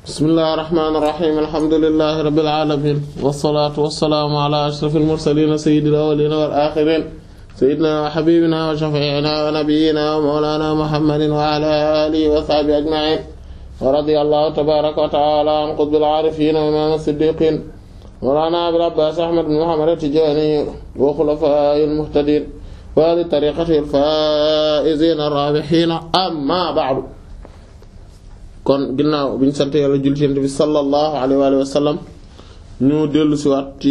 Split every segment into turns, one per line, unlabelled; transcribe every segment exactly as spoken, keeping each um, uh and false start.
bismillahir rahmanir rahim alhamdulillahi rabbil alamin wassalaatu wassalaamu ala ashrafil mursalin sayyidil awwalin wal akhirin sayyidina wa habibina wa shafi'ina wa nabiyyina wa mawlana muhammadin wa ala alihi wa sahbihi ajma'in wa radiyallahu tabaraka wa ta'ala an qutbil arifin wa imam as-siddiqin mawlana abil abbas ahmad bin muhammad at-tijani wa khulafa'il muhtadin wa li tariqatihi al-faa'izin ar-rabihin amma ba'du. kon ginnaaw bi ñu sant yàlla julli ci Yonent bi sallallahu alayhi wa sallam ñu dellu si waat ci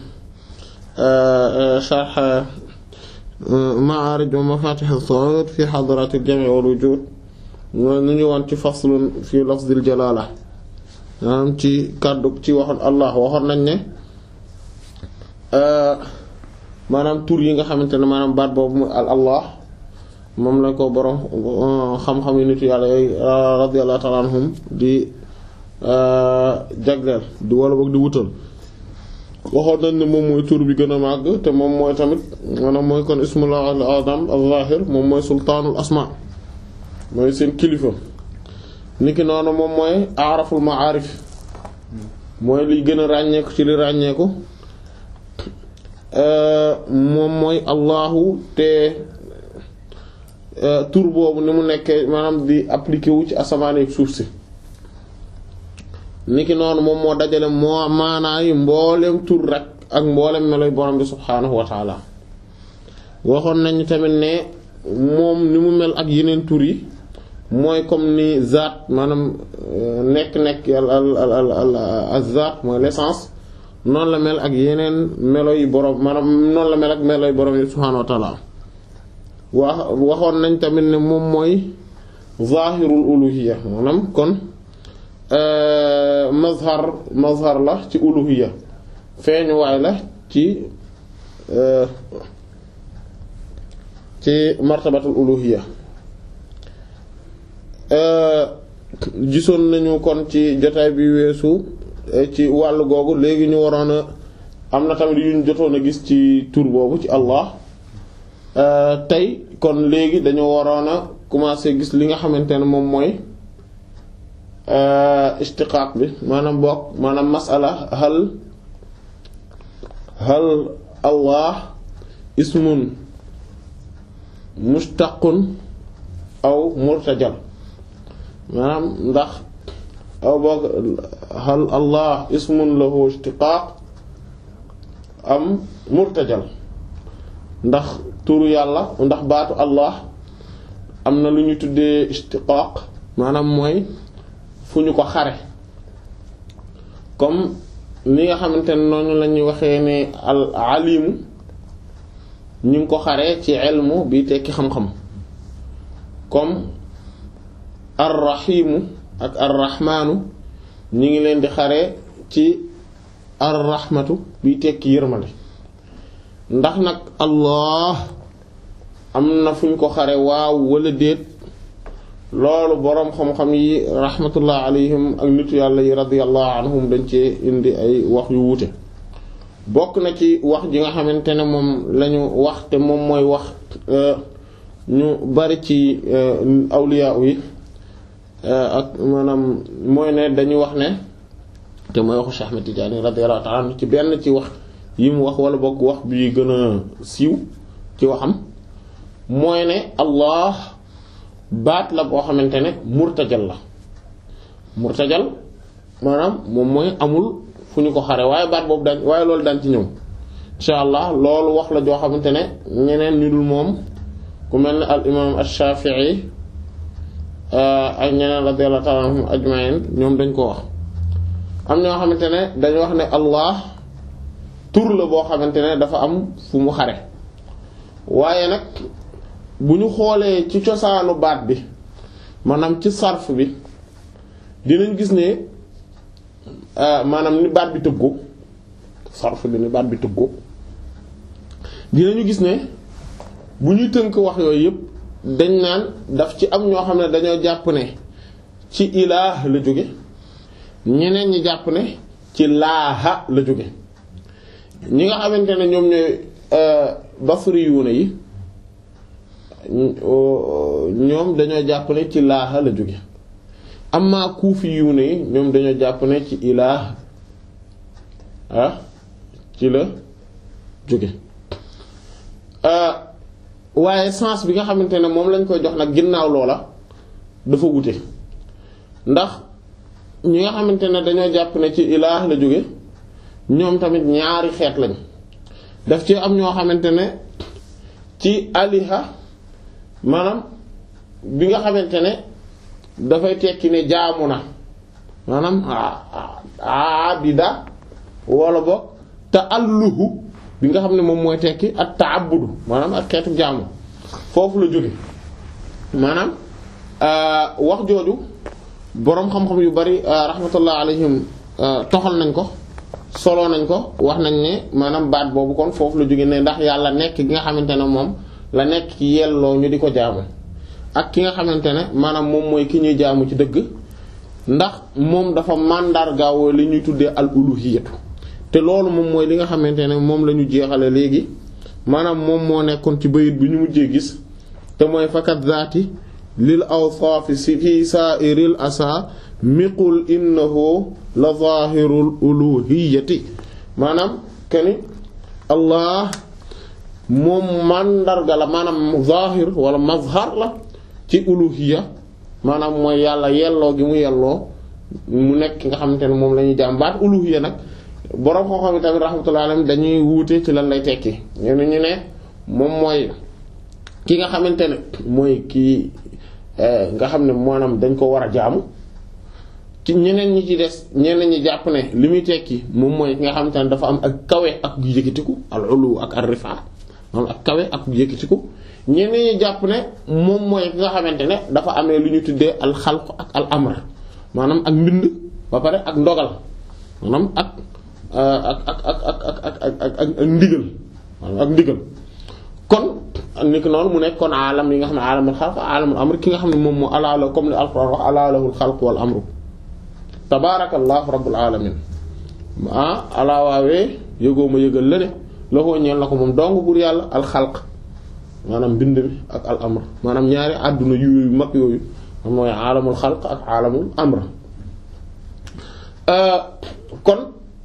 sharh Ma'aarij wa Mafaatih as-Su'uud fi hadrat al-jam'i wal wujuud ñu ngi woon ci faslun fi lafzil jalaala maanaam ci kàddu ci waxoon Allah waxoon nañ ne maanaam tur yi nga xamante ne maanaam baat boobu mu al Allah moom la ko borom xam-xam yi nitu yàlla yooyu radiyallahu ta'ala anhum di jagleel di wala boog di wutal waxoon nañ ne moom mooy tur bi gën a màgg te moom mooy tamit maanaam mooy kon ismullah al-azam al-zahir moom mooy sultaanul asma mooy seen kilifa niki noonu moom mooy araful ma'arif mooy liy gën a ràññeeku ci li ràññeeku moom mooy allahu te tur boobu ni mu nekkee maanaam di appliqué wu ci asamaan ak suuf si niki noonu moom moo dajale moo maanaa yi mboolem tur rek ak mboolem meloy borom bi subhaanahu wa taala waxoon nañu tamit ne moom ni mu mel ak yeneen tur yi mooy comme ni zaat maanaam nekk-nekk al al al al zaat mooy l'essence noonu la mel ak yeneen melo yi borom maanaam noonu la mel ak melo yi borom bi subhaanahu wa taala wax waxoon nañ tamit ne moom mooy zahirul uluhiyya maanaam kon mazhar mazhar la ci uluhiyya feeñuwaay la ci ci martabatul uluhiyya gisoon nañu kon ci jotaay bi weesu ci wàllu googu léegi ñu waroon a am na tamit yu ñu jotoon a gis ci tur boobu ci Allah tey kon léegi dañoo waroon a commencer gis li nga xamante ne moom mooy istiqaaq bi maanaam bokk maanaam masala hal hal Allah ismun mushtaqun aw murtajal maanaam ndax aw bokk hal Allah ismun lahu istiqaaq am murtajal ndax turu yàlla ndax baatu Allah am na lu ñu tuddee istiqaaq maanaam mooy fu ñu ko xare comme ni nga xamante ne noonu la ñuy waxee ne al alimu ñu ngi ko xare ci ilmu bi tekki xam-xam comme ar rahimu ak ar rahmanu ñu ngi leen di xare ci ar rahmatu bi tekki yërmande ndax nag Allah am na fu ñu ko xare waaw wala déet loolu boroom xam-xam yi rahmatullah alayhim ak nitu yàlla yi radiyallahu anhum dañ ci indi ay wax yu wuute bokk na ci wax ji nga xamante ne moom lañu wax te moom mooy wax ñu bari ci awliya yi ak maanaam mooy ne dañu wax ne te mooy waxu Cheikh Ahmed Tidiane radiyallahu ta'ala anhu ci benn ci wax yi mu wax wala bokk wax bi gën a siiw ci waxam mooy ne Allah baat la boo xamante ne murtajal la murtajal maanaam moom mooy amul fu ñu ko xare waaye baat boobu daan waaye loolu daan ci ñëw insha allah loolu wax la joo xamante ne ñeneen ñu dul moom ku mel ne al imam ash-Shafi'i ak ñeneen radiyallahu ta'ala anhum ajma'in ñoom dañ ko wax am ñoo xamante ne dañu wax ne Allah tur la boo xamante ne dafa am fu mu xare waaye nag bu ñu xoolee ci cosaanu baat bi maanaam ci sarf bi dinañ gis ne maanaam ni baat bi tëggoo sarf bi ni baat bi tëggoo dinañu gis ne bu ñuy tënk wax yooyu yëpp dañ naan daf ci am ñoo xam ne dañoo jàpp ne ci ilaah la jóge ñeneen ñi jàpp ne ci laaha la jóge ñi nga xamante ne ñoom ñooy basriyuuna yi ñoom dañoo jàpp ne ci laaha la jóge amma kuufi yu ne ñoom dañoo jàpp ne ci ilaah ah ci la jóge waaye sens bi nga xamante ne moom lañ koy jox nag ginnaaw loola dafa wute ndax ñi nga xamante ne dañoo jàpp ne ci ilaah la jóge ñoom tamit ñaari xeet lañ daf ci am ñoo xamante ne ci aliha maanaam bi nga xamante ne dafay tekki ne jaamu na maanaam abida wala boog ta'alluhu bi nga xam ne moom mooy tekki ak ta'abbudu maanaam ak xeetu jaamu foofu la jóge maanaam wax jooju boroom xam-xam yu bari rahmatullah alayhim toxal nañ ko solo nañ ko wax nañ ne maanaam baat boobu kon foofu la jóge ne ndax yàlla nekk gi nga xamante ne moom la nekk ci yelloo ñu di ko jaamu ak ki nga xamante ne maanaam moom mooy ki ñuy jaamu ci dëgg ndax moom dafa màndargaawoo li ñuy tuddee al uluhiyatu te loolu moom mooy li nga xamante ne moom la ñu jeexale léegi maanaam moom moo nekkoon ci bayit bi ñu mujjee gis te mooy fakat zaati lil awsaafi si fi sa'iril asa miqul innahu la zahirul uluhiyati maanaam keni allah moom màndarga la maanaam zahir wala mazhar la ci uluhiya maanaam mooy yàlla yelloo gi mu yelloo mu nekk nga xamante ne moom la ñuy jaam baat uluhiya nag boroom xam-xam tamit rahmatullahi alayhi dañuy wuute ci lan lay tekki ñu ne ñu ne moom mooy ki nga xamante ne mooy kii nga xam ne maanaam dañ ko war a jaamu ci ñeneen ñi ci des ñeneen ñi jàpp ne li muy tekki moom mooy ki nga xamante ne dafa am ak kawe ak yëkkatiku al ulu ak ar rifa maanaam ak kawe ak yëkkatiku ñeneen ñi jàpp ne moom mooy ki nga xamante ne dafa amee lu ñu tuddee al xalq ak al amr maanaam ak mbind ba pare ak ndogal maanaam ak ak ak ak ak ak ak ak ak ndigal maanaam ak ndigal kon ni ko noonu mu nekk kon alam yi nga xam ne alamul xalq alamul amr ki nga xam ne moom moo alaala comme li alquran wax alaalahul xalq wal amru tabarakallahu rabbul alamin ah alaa waawee yëgoo ma yëgal la ne loxoo ñeel na ko moom dong bur yàlla al xalq maanaam mbind mi ak al amr maanaam ñaari àdduna yu mag yooyu mooy alamul xalq ak alamul amr kon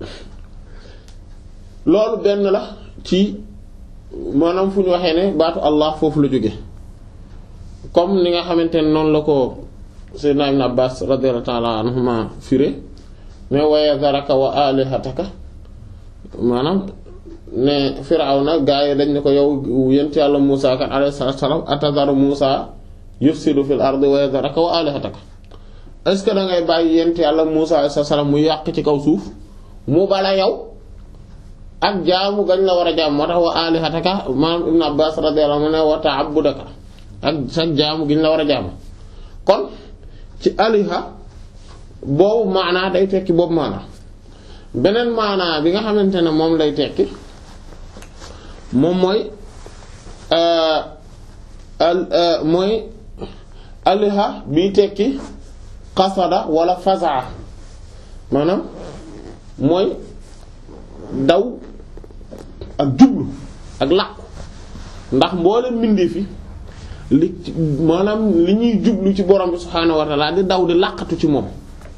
loolu benn la ci maanaam fu ñu waxee ne baatu allah foofu la jóge comme ni nga xamante ne noonu la ko Seydina Ibn Abbas radiyallahu ta'ala anhuma firé ne wa yazaraka wa alihataka maanaam ne Firawna gaa yi dañ ne ko yow yent yàlla Muusaa kan alayhi salaam atazaru Muusaa yufsidu fil ardi wa yazaraka wa alihataka est-ce que da ngay bàyyi yent yàlla Muusaa alayhi salaam mu yàq ci kaw suuf mu bala yow ak jaamu gañ la war a jaam moo tax wa alihataka maanaam Ibn Abbas radiyallahu anhu ne wa ta'abbudaka ak sa jaamu giñ la war a jaamu kon ci aliha boobu maanaa day tekki boobu maanaa beneen maanaa bi nga xamante ne moom lay tekki moom mooy mooy aliha biy tekki qasada wala fazaa maanaam mooy daw ak jublu ak làqu ndax mboolem mbindee fi li maanaam li ñuy jublu ci borom bi subhaanahu wa ta'ala di daw di làqatu ci moom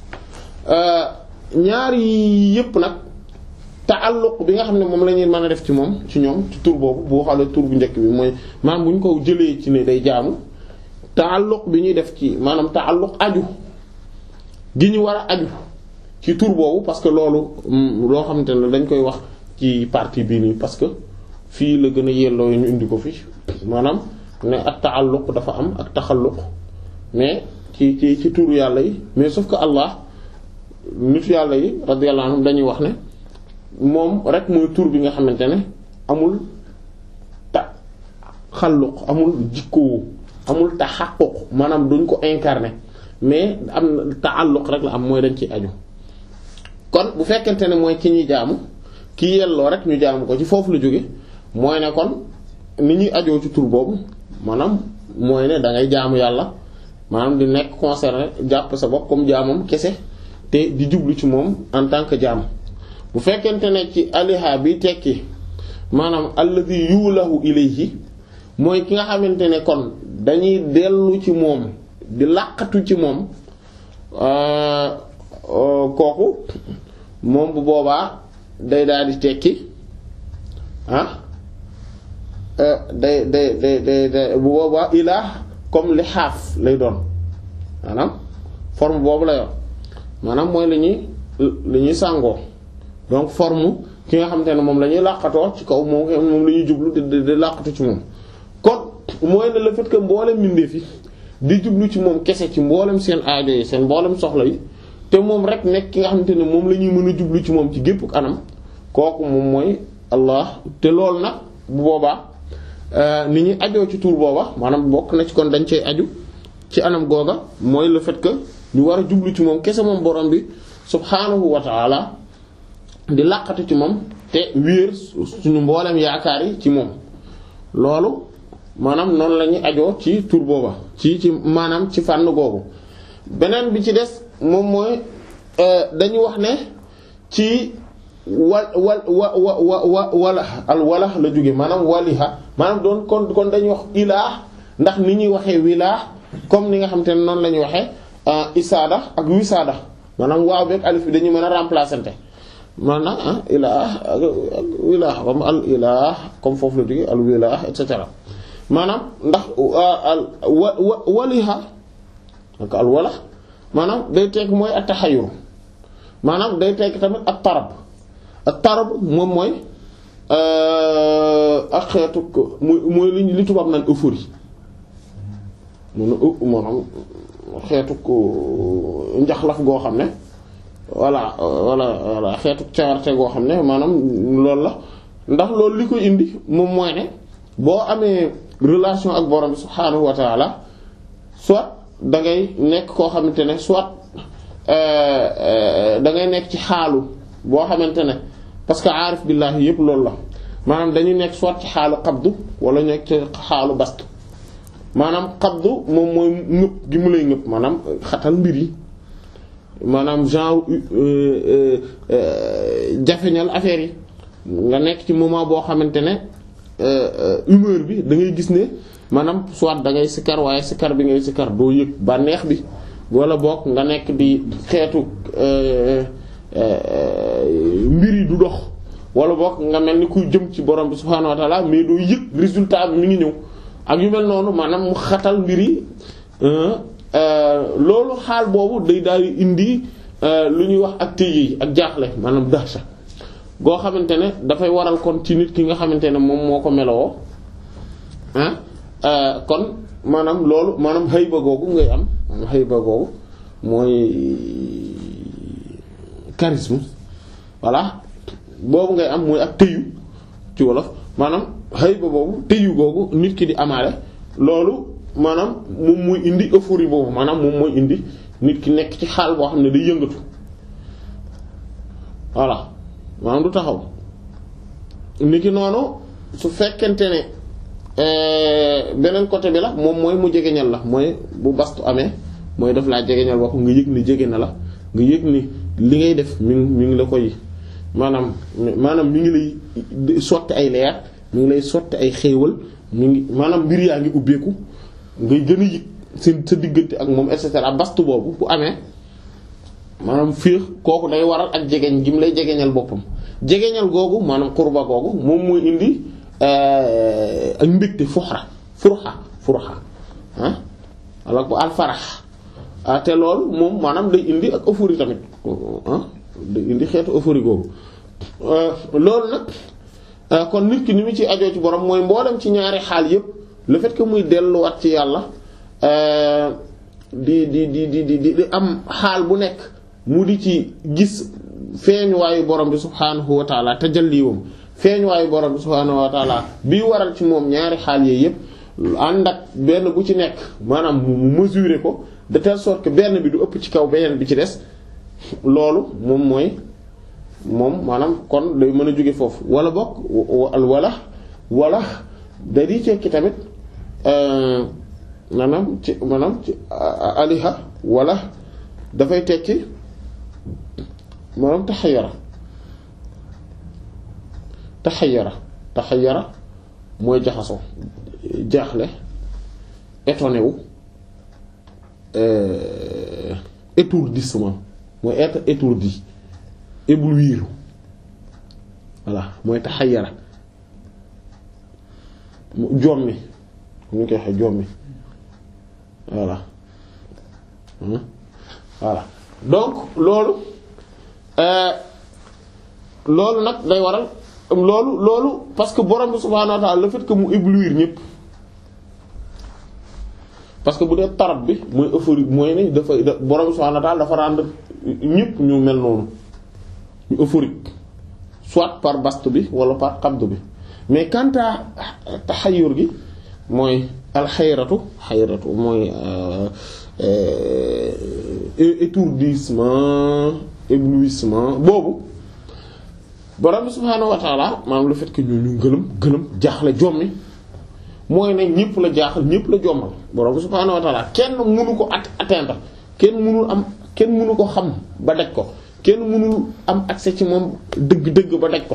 ñaar yi yépp nag ta'alluq bi nga xam ne moom la ñuy mën a def ci moom ci ñoom ci tur boobu boo xoolee tur bu njëkk bi mooy maanaam bu ñu ko jëlee ci ne day jaamu ta'alluq bi ñuy def ci maanaam ta'alluq aju gi ñu war a aju ci tur boobu parce que loolu loo xamante ne dañ koy wax ci partie bii nii parce que fii la gën a yelloo ñu indi ko fi maanaam ne ak ta'alluq dafa am ak taxalluq mais ci ci ci turu yàlla yi mais sauf que Allah nit yàlla yi radiyallahu anhum dañuy wax ne moom rek mooy tur bi nga xamante ne amul taxalluq amul jikkoo amul taxaqquq maanaam duñ ko incarner mais am ta'alluq rek la am mooy dañ ci aju kon bu fekkente ne mooy ki ñuy jaamu ki yelloo rek ñu jaamu ko ci foofu la jóge mooy ne kon ni ñuy ajoo ci tur boobu maanaam mooy ne da ngay jaamu yàlla maanaam di nekk concerné jàpp sa bopp comme jaamam kese te di jublu ci moom en tant que jaam bu fekkente ne ci aliha bi tekki maanaam alladhi yulahu ilayhi mooy ki nga xamante ne kon dañuy dellu ci moom di làqatu ci moom kooku moom bu boobaa day daal di tekki ah day day day day day bu boobaa ilaah comme li xaaf lay doon maanaam forme boobu la yor maanaam mooy li ñuy li ñuy sàngoo donc forme ki nga xamante ne moom la ñuy làqatoo ci kaw moom moom la ñuy jublu di di làqatu ci moom kon mooy ne le fait que mboolem mbindeef yi di jublu ci moom kese ci mboolem seen aajo yi seen mboolem soxla yi te moom rek nekk ki nga xamante ne moom la ñuy mën a jublu ci moom ci gépp anam kooku moom mooy Allah te loolu nag bu boobaa ni ñuy ajoo ci tur booba maanaam bokk na ci kon dañ cey aju ci anam googa mooy le fait que ñu war a jublu ci moom kese moom borom bi subhaanahu wa ta'ala di làqatu ci moom te wéer suñu mboolem yaakaar yi ci moom loolu maanaam noonu la ñuy ajoo ci tur booba ci ci maanaam ci fànn googu beneen bi ci des moom mooy dañu wax ne ci wal wal wa wa wa wa wala al wala la jóge maanaam waliha maanaam doon kon kon dañuy wax ilaah ndax ni ñuy waxee wilaah comme ni nga xam te ne noonu la ñuy waxee isaada ak wisaada maanaam waaw beeg alif bi dañuy mën a remplacer maanaam ah ilaah ak wilaah comme al ilaah comme foofu la jóge al wilaah et cetera maanaam ndax al wa wa waliha ak al wala maanaam day tekk mooy at-tahayyur maanaam day tekk tamit at tarab at tarab moom mooy ak xeetu mooy li li tubaab naan euphorie mun a maanaam xeetu njaxlaf goo xam ne voilà voilà voilà xeetu cawarte goo xam ne maanaam loolu la ndax loolu li koy indi moom mooy ne boo amee relation ak borom subhaanahu wa ta'ala soit da ngay nekk koo xamante ne soit da ngay nekk ci xaalu boo xamante ne parce que aarif billahi yëpp loolu la maanaam dañuy nekk soit ci xaalu qabdu wala nekk ci xaalu bastu maanaam qabdu moom mooy ngëpp gi mu lay ngëpp maanaam xatal mbir yi maanaam genre jafeñal affaire yi nga nekk ci moment boo xamante ne humeur bi da ngay gis ne maanaam soit da ngay sikar waaye sikar bi ngay sikar doo yëg bànneex bi wala boog nga nekk di xeetu mbir yi du dox wala boog nga mel ni kuy jëm ci borom bi subhaanahu wa ta'ala mais doo yëg résultat bi mi ngi ñëw ak yu mel noonu maanaam mu xatal mbir yi loolu xaal boobu day daal di indi lu ñuy wax ak téye ak jaaxle maanaam dahsha goo xamante ne dafay waral kon ci nit ki nga xamante ne moom moo ko melowoo ah kon maanaam loolu maanaam hayba googu ngay am maanaam hayba googu mooy charisme voilà boobu ngay am mooy ak tëyu ci wolof maanaam hayba boobu tëyu googu nit ki di amaale loolu maanaam moom mooy indi euphorie boobu maanaam moom mooy indi nit ki nekk ci xaal boo xam ne day yëngatu voilà maanaam du taxaw nit ki noonu su fekkente ne beneen côté bi la moom mooy mu jegeñal la mooy bu bastu amee mooy def laa jegeñal wax nga yëg ni jege na la nga yëg ni li ngay def mi ngi mi ngi la koy maanaam maanaam mi ngi lay sotti ay leer mi ngi lay sotti ay xéewal mi ngi maanaam mbir yaa ngi ubbeeku ngay gën a yëg seen sa diggante ak moom et cetera bastu boobu bu amee maanaam féex kooku day waral ak jegeñ gi mu lay jegeñal boppam jegeñal googu maanaam qurba googu moom mooy indi ak mbégte fuxra furxa furxa ah alors que al farax ah te loolu moom maanaam day indi ak euphorie tamit ah day indi xeetu euphorie googu loolu nag kon nit ki ni mu ci ajoo ci borom mooy mboolem ci ñaari xaal yépp le fait que muy delluwaat ci yàlla di di di di di di am xaal bu nekk mu di ci gis feeñuwaayu borom bi subhaanahu wa taala tajalliwam feeñuwaayu borom bi subhaanahu wa taala bii waral ci moom ñaari xaal yee yépp ànd ak benn bu ci nekk maanaam mu mesurer ko de telle sorte que benn bi du ëpp ci kaw beneen bi ci des loolu moom mooy moom maanaam kon day mën a jóge foofu wala bokk wala wala da di tekki tamit maanaam ci maanaam ci aliha wala dafay tekki maanaam taxayara taxayara taxayara mooy jaxasoo jaaxle étonné wu étourdissement mooy être étourdi éblouir voilà mooy taxayyara jommi ñu koy waxee jommi voilà voilà donc loolu euh loolu nag day waral loolu loolu parce que borom bi subhaanahu wa ta'ala le fait que mu éblouir ñëpp parce que bu dee tarab bi mooy euphorie mooy ne dafa borom bi subhaanahu wa ta'ala dafa rendre ñëpp ñu mel noonu ñu euphorique soit par bast bi wala par qabd bi mais quant à taxayur gi mooy alxayratu xayratu mooy étourdissement éblouissement boobu borom bi subhaanahu wa ta'ala maanaam le fait que ñu ñu gëlëm gëlëm jaaxle jommi mooy ne ñëpp la jaaxal ñëpp la jommal borom bi subhaanahu wa ta'ala kenn mënu ko atteindre kenn mënul am kenn mënu ko xam ba daj ko kenn mënul am accès ci moom dëgg-dëgg ba daj ko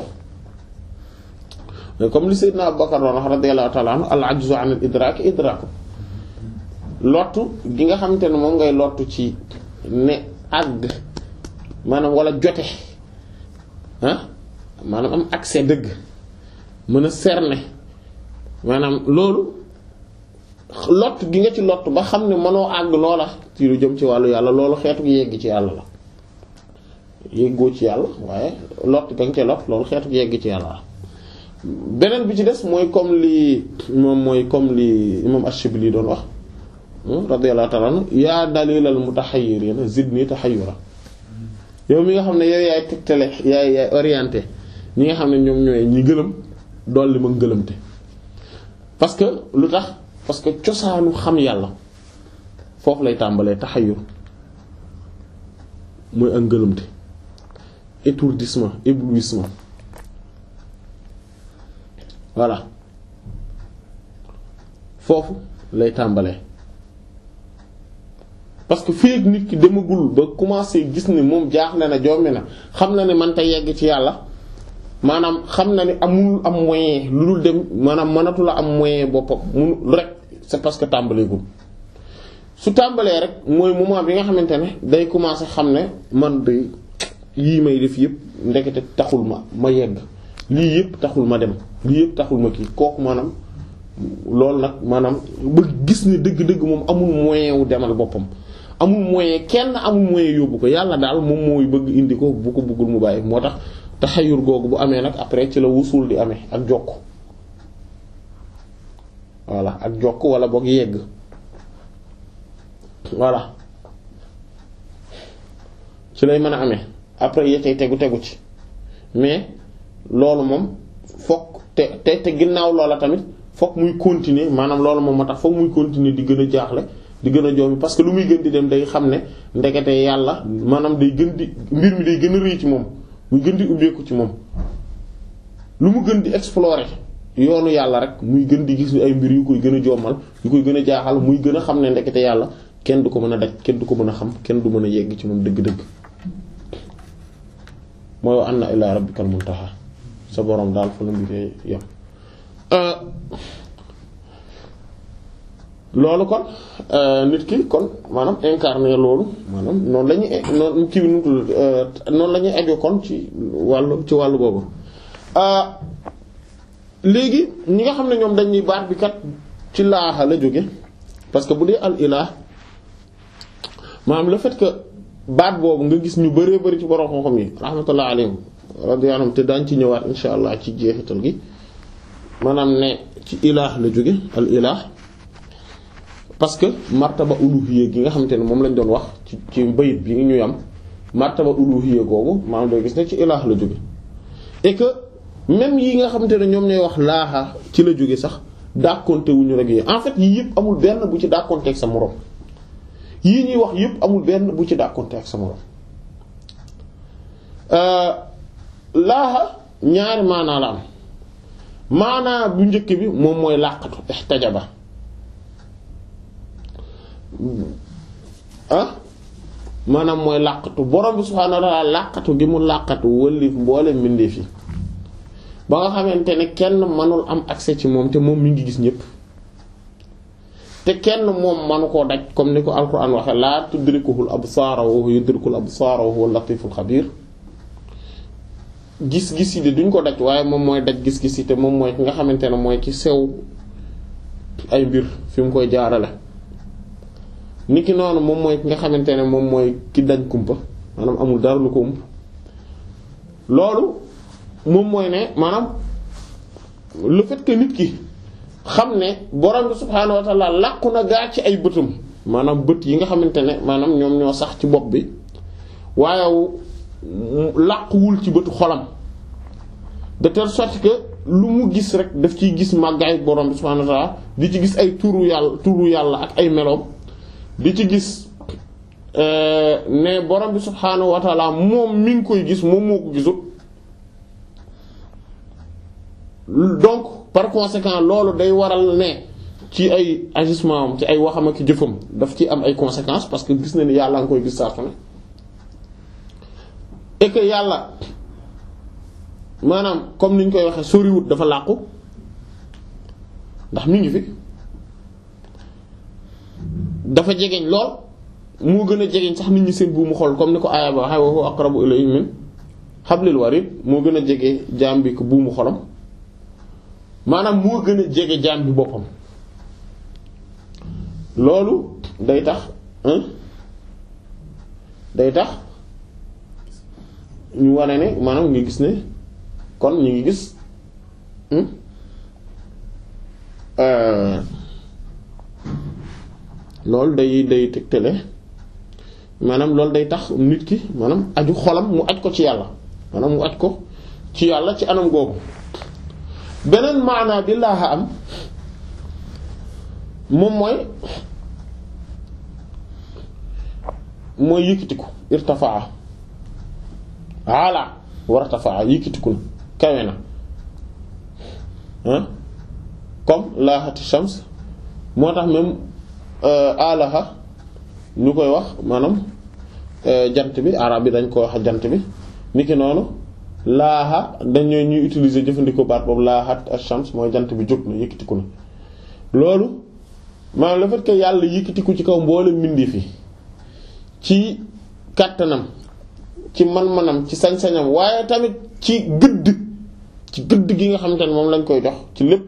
mais comme li Seydina Abu Bakar wax radiyallahu ta'ala anhu al-ajzu 'an al-idrak idrak lottu gi nga xamante ne moom ngay lottu ci ne àgg maanaam wala jote ah maanaam am accès dëgg mën a cerner maanaam loolu lott gi nga ci lott ba xam ne mënoo àgg loola ci lu jëm ci wàllu yàlla loolu xeetu yegg ci yàlla la yeggoo ci yàlla waaye lott ga nga ci lott loolu xeetu yegg ci yàlla la beneen bi ci des mooy comme li moom mooy comme li imam Ash-Shibli doon wax radiyallahu ta'ala anhu yaa dalilal mutahayyirina zidni tahayyura yow mi nga xam ne yow yaay tegtale yaay yaay orienté ñi nga xam ne ñoom ñooy ñi gëlëm dolli ma gëlëmte parce que lu tax parce que cosaanu xam yàlla foofu lay tàmbalee taxayyur mooy ak ngëlëmte étourdissement éblouissement voilà foofu lay tàmbalee parce que fii nit ki demagul ba commencé gis ni moom jaaxle na jommi na xam na ne man ta yegg ci yàlla maanaam xam na ni amul am moyen lu dul dem maanaam mënatu la am moyen boppam mun rek c'est parce que tàmbaleegul su tàmbalee rek mooy moment bi nga xamante ne day commencer xam ne man de yii may def yëpp ndekete taxul ma ma yegg lii yëpp taxul ma dem lii yëpp taxul ma kii kooku maanaam loolu nag maanaam ba gis ne dëgg-dëgg moom amul moyen wu demal boppam amul moyen kenn amul moyen yóbbu ko yàlla daal moom mooy bëgg indi ko bu ko bëggul mu bàyyi moo tax taxayur googu bu amee nag après ci la wusul di amee ak jokk voilà ak jokk wala boog yegg voilà ci lay mën a amee après yétey tegu tegu ci mais loolu moom fokk te te te ginnaaw loola tamit fokk muy continuer maanaam loolu moom moo tax fokk muy continuer di gën a jaaxle di gën a joomi parce que lu muy gën di dem day xam ne ndekete yàlla maanaam day gën di mbir mi day gën a rëy ci moom muy gën di ubbeeku ci moom lu mu gën di explorer yoonu yàlla rek muy gën di gis ay mbir yu koy gën a jommal yu koy gën a jaaxal muy gën a xam ne ndekete yàlla kenn du ko mën a daj kenn du ko mën a xam kenn du mën a yegg ci moom dëgg-dëgg mooy wa anna ilaa rabbikal muntaha sa borom daal fa la mbiree yam loolu kon nit ki kon maanaam incarné loolu maanaam noonu la ñuy noonu kii bi nu tudd noonu la ñuy aju kon ci wàllu ci wàllu boobu léegi ñi nga xam ne ñoom dañuy baat bi kat ci laaxa la jóge parce que bu dee al ilah maanaam le fait que baat boobu nga gis ñu bëree bëri ci borom xam-xam yi rahmatullah alayhim radiyallahu anhum te daañ ci ñëwaat insha allah ci jeexital gi maanaam ne ci ilah la jóge al ilah parce que martaba uluhiyya gi nga xamante ne moom lañ doon wax ci ci bayit bi ñu am martaba uluhiyya googu maanaam doo gis ne ci ilah la jóge et que même yi nga xamante ne ñoom ñooy wax laaxa ci la jóge sax dàkkonte wuñu rek yi en fait yii yëpp amul benn bu ci dàkkonte ak sa moroom yii ñuy wax yëpp amul benn bu ci dàkkonte ak sa moroom laaxa ñaari maanaa la am maanaa bu njëkk bi moom mooy làqatu ihtajaba ah maanaam mooy làqatu borom bi subhaanahu wa ta'aala làqatu gi mu làqatu wëlif mboole mbindeef yi ba nga xamante ne kenn mënul am accès ci moom te moom mi ngi gis ñépp te kenn moom manu koo daj comme ni ko alquran waxe laa tudrikuhul absaar wa huwa yudrikul absaar wa huwa latiful xabiir. gis-gis yi de duñ ko daj waaye moom mooy daj gis-gis yi te moom mooy ki nga xamante ne mooy ci sew ay mbir fi mu koy jaarale. niki noonu moom mooy ki nga xamante ne moom mooy ki dañ kumpa maanaam amul dara lu ko ump loolu moom mooy ne maanaam le fait que nit ki xam ne borom bi subhaanahu wa ta'ala làqu na gaa ci ay bëtam maanaam bët yi nga xamante ne maanaam ñoom ñoo sax ci bopp bi waaye làquwul ci bëtu xolam de telle sorte que lu mu gis rek daf ciy gis màggaay borom bi subhaanahu wa ta'ala di ci gis ay turu yàlla turu yàlla ak ay meloom di ci gis ne borom bi subhaanahu wa ta'ala moom mi ngi koy gis moom moo ko gisul donc par conséquent loolu day waral ne ci ay agissement am ci ay waxam ak jëfam daf ci am ay conséquences parce que gis na ni yàlla nga koy gis saa su ne et que yàlla maanaam comme ni ñu koy waxee soriwut dafa làqu ndax mi ngi fi dafa jegeñ lool moo gën a jegeñ sax nit ñi seen buumu xol comme ni ko aaya ba waxee wa huwa aqrabu ilayhi min hablil warid moo gën a jege jaam bi ko buumu xolam maanaam moo gën a jege jaam bi boppam loolu day tax day tax ñu wane ne maanaam nga gis ne kon ñu ngi gis loolu day day tegtale maanaam loolu day tax nit ki maanaam aju xolam mu aj ko ci yàlla maanaam mu aj ko ci yàlla ci anam googu beneen maanaa bi laaxa am moom mooy mooy yëkkatiku irtafaa ala wartafaa yëkkatiku na kawe na ah comme laaxati shams moo tax même alaha ñu koy wax maanaam jant bi arab bi dañ koy wax jant bi niki noonu laaxa dañoo ñuy utiliser jëfandikoo baat boobu laaxat ash-shams mooy jant bi jóg na yëkkatiku na loolu maanaam le fait que yàlla yëkkatiku ci kaw mboolem mbindeef yi ci kàttanam ci man-manam ci sañ-sañam waaye tamit ci gëdd ci gëdd gi nga xamante ne moom lañ koy jox ci lépp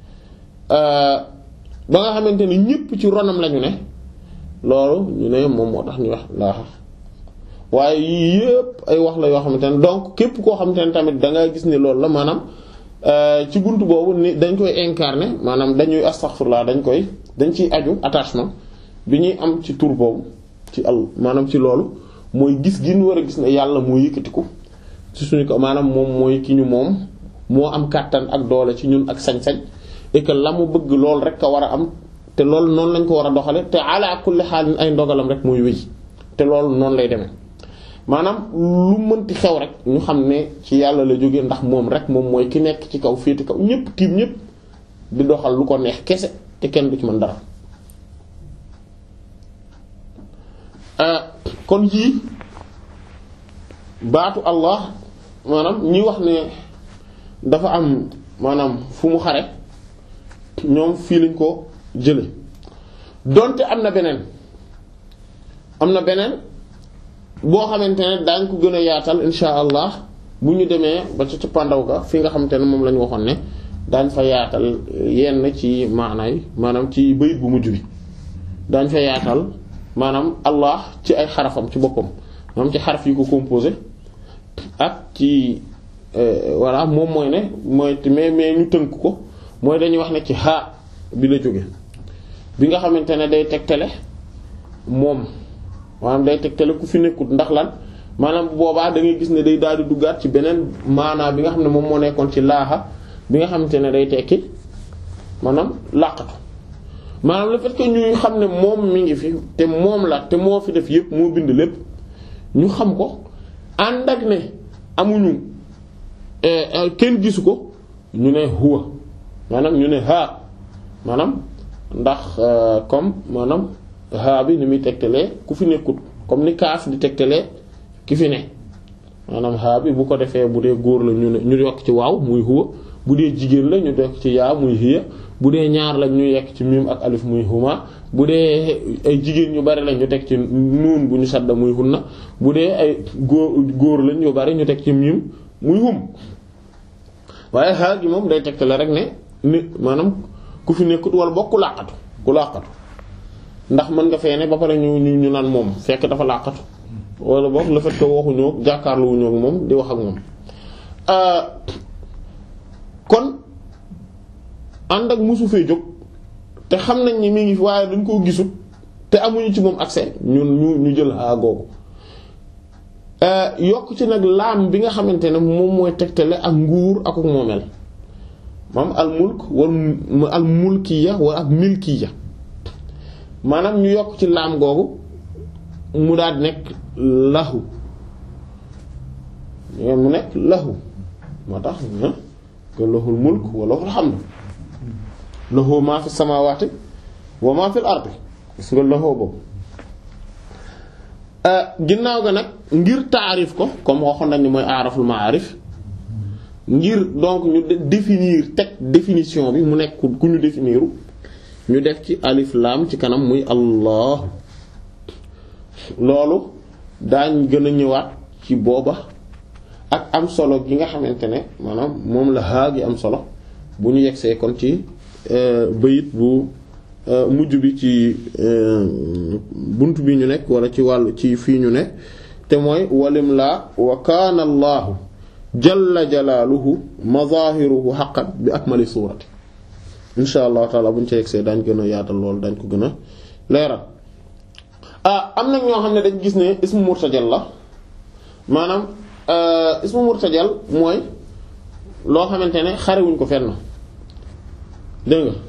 ba nga xamante ne ñépp ci ronam lañu ne loolu ñu ne moom moo tax ñu wax laaxa waaye yii yépp ay wax la yoo xamante ne donc képp koo xamante ne tamit da ngay gis ne loolu la maanaam ci buntu boobu ni dañ koy incarner maanaam dañuy astaghfirullah dañ koy dañ ciy aju attachement bi ñuy am ci tur boobu ci al maanaam ci loolu mooy gis gi ñu war a gis ne yàlla moo yëkkatiku ci suñu ko maanaam moom mooy ki ñu moom moo am kàttan ak doole ci ñun ak sañ-sañ et que la mu bëgg lool rek a war a am te loolu noonu lañ ko war a doxale te ala kulli xaalin ay ndogalam rek mooy wéy te loolu noonu lay demee maanaam lu mënti xew rek ñu xam ne ci yàlla la jógee ndax moom rek moom mooy ki nekk ci kaw féeti kaw ñépp tiim ñépp di doxal lu ko neex kese te kenn du ci mën dara kon yii baatu Allah maanaam ñi wax ne dafa am maanaam fu mu xare ñoom fii lañ ko jële donte am na beneen am na beneen boo xamante ne daañ ko gën a yaatal insha allah bu ñu demee ba ca pandaw ga fi nga xamante ne moom la ñu waxoon ne daañ fa yaatal yenn ci maanaay maanaam ci bayit bu mujj bi daañ fa yaatal maanaam allah ci ay xarafam ci boppam maanaam ci xaraf yi ko composé ak ci voilà moom mooy ne mooy mais mais ñu tënk ko mooy dañuy wax ne ci ha bi la jóge bi nga xamante ne day tegtale moom maanaam day tegtale ku fi nekkut ndax lan maanaam boobaa da ngay gis ne day daal di duggaat ci beneen maanaa bi nga xam ne moom moo nekkoon ci laaxa bi nga xamante ne day tekki maanaam làqatu maanaam le fait que ñuy xam ne moom mi ngi fi te moom la te moo fi def yépp moo bind lépp ñu xam ko ànd ak ne amuñu kenn gisu ko ñu ne huwa maanaam ñu ne haa maanaam ndax comme maanaam haa bi ni muy tegtalee ku fi nekkut comme ni kaaf di tegtalee ki fi ne maanaam haa bi bu ko defee bu dee góor la ñu ne ñu yokk ci waaw muy huwa bu dee jigéen la ñu tekk ci yaa muy hiya bu dee ñaar lañ ñu yekk ci miim ak alif muy huma bu dee ay jigéen ñu bari lañ ñu teg ci nuun bu ñu sadda muy hunna bu dee ay góor góor lañ ñu bari ñu teg ci miim muy hum waaye xaar gi moom day tegtale rek ne ni maanaam ku fi nekkut wala bokk ku làqatu ku làqatu ndax mën nga fee ne ba pare ñu ñu ñu naan moom fekk dafa làqatu wala boog le fait que waxuñoo jàkkaarloo ak moom di wax ak moom kon ànd ak musu fee jóg te xam nañ ni mi ngi fi waaye dañ koo gisut te amuñu ci moom accès ñun ñu ñu jël a googu yokk ci nag laam bi nga xamante ne moom mooy tegtale ak nguur ak moomeel maam al mulk wala al mulkiya wala ak milkiya maanaam ñu yokk ci laam googu mu daal nekk lahu mu nekk lahu moo tax que lahul mulk wa lahul hamd lahu ma fi samawati wa ma fil ardi gis nga lahu boobu ginnaaw ga nag ngir taarif ko comme waxoon nañ ni mooy aaraful maarif ngir donc ñu définir teg définition bi mu nekk ku ñu définiru ñu def ci alif lam ci kanam muy allah loolu daañ gën a ñëwaat ci booba ak am solo gi nga xamante ne maanaam moom la haa gi am solo bu ñu yegsee kon ci bayit bu mujj bi ci bunt bi ñu nekk wala ci wàllu ci fii ñu ne te mooy walim laa wa kaana allahu jalla jalaaluhu mazaahiruhu haqqan bi akmali suurati insha allahu taala bu ñu ci yegsee dañ gën a yaatal loolu dañ ko gën a leeral ah am na ñoo xam ne dañ gis ne ismu murtajal la maanaam ismu murtajal mooy loo xamante ne xarewuñ ko fenn dégg nga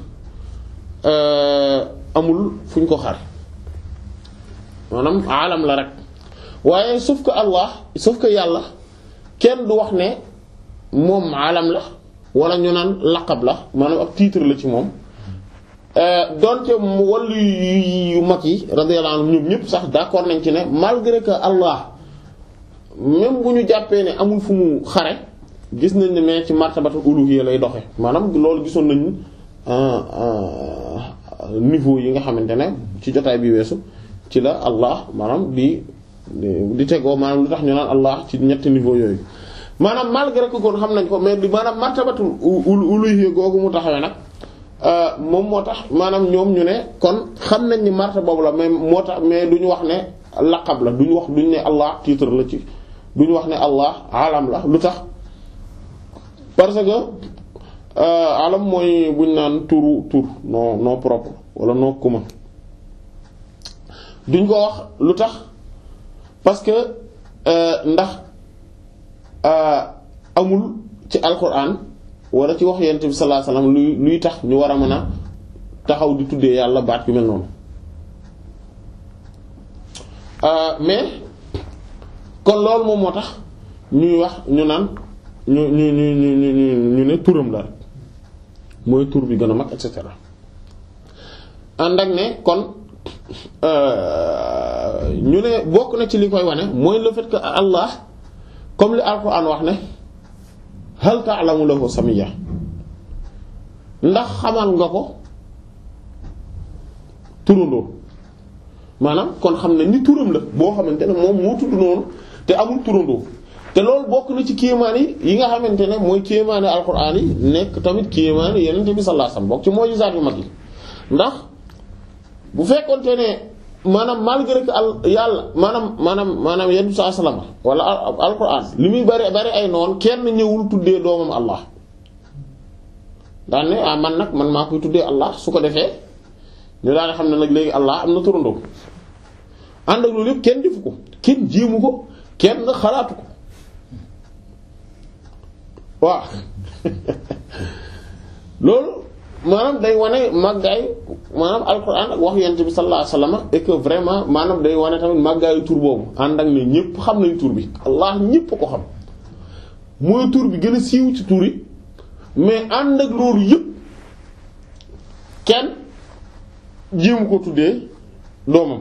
amul fuñ ko xare maanaam alam la rek waaye sauf que Allah sauf que yàlla kenn du wax ne moom alam la wala ñu naan laqab la maanaam ak titre la ci moom donte mu wàllu yu mag yi radiyallahu anhum ñoom ñëpp sax d'accord nañ ci ne malgré que Allah même bu ñu jàppee ne amul fu mu xare gis nañ ne mais ci martabatul uluhiyya lay doxe maanaam loolu gisoon nañ niveau yi nga xamante ne ci jotaay bi weesu ci la Allah maanaam di di tegoo maanaam lu tax ñu naan Allah ci ñetti niveau yooyu maanaam malgré que kon xam nañ ko mais maanaam martabatul uluhiyya googu mu taxawee nag moom moo tax maanaam ñoom ñu ne kon xam nañ ni martaba boobu la mais moo tax mais duñu wax ne laqab la duñu wax duñu ne Allah titre la ci duñu wax ne Allah alam la lu tax parce que alam mooy buñ naan turu tur non non propre wala non commun duñ ko wax lu tax parce que ndax amul ci alquran wala ci wax yonent bi sallallahu alayhi wasallam luy luy tax ñu war a mën a taxaw di tuddee yàlla baat yu mel noonu mais kon loolu moom moo tax ñuy wax ñu naan ñu ñu ñu ñu ñu ñu ne turam la mooy tur bi gën a mag et cetera ànd ak ne kon ñu ne bokk na ci li koy wane mooy le fait que Allah comme li alquran wax ne hal ta'lamu lahu samiyya ndax xamal nga ko turandoo maanaam kon xam ne ni turam la boo xamante ne moom moo tudd noonu te amul turandoo te loolu bokk na ci kéemaan yi yi nga xamante ne mooy kéemaani alquran yi nekk tamit kéemaani Yonent bi sallallahu alayhi wasallam bokk ci mu'jizaat yu mag yi ndax bu fekkonte ne maanaam malgré que al yàlla maanaam maanaam maanaam Yonent bi sallallahu alayhi wasallam wala alquran li muy bari bari ay noon kenn ñëwul tuddee doomam Allah daan ne ah man nag man maa koy tuddee Allah su ko defee ñu daal xam ne nag léegi Allah am na turandoo ànd ak loolu yëpp kenn defu ko kenn jéemu ko kenn xalaatu ko waaw loolu maanaam day wane màggaay maanaam alquran ak wax yonent bi sallallahu alayhi wasallam et que vraiment maanaam day wane tamit màggaayu tur boobu ànd ak ne ñëpp xam nañ tur bi Allah ñëpp ko xam mooy tur bi gën a siiw ci tur yi mais ànd ak loolu yëpp kenn jéemu ko tuddee doomam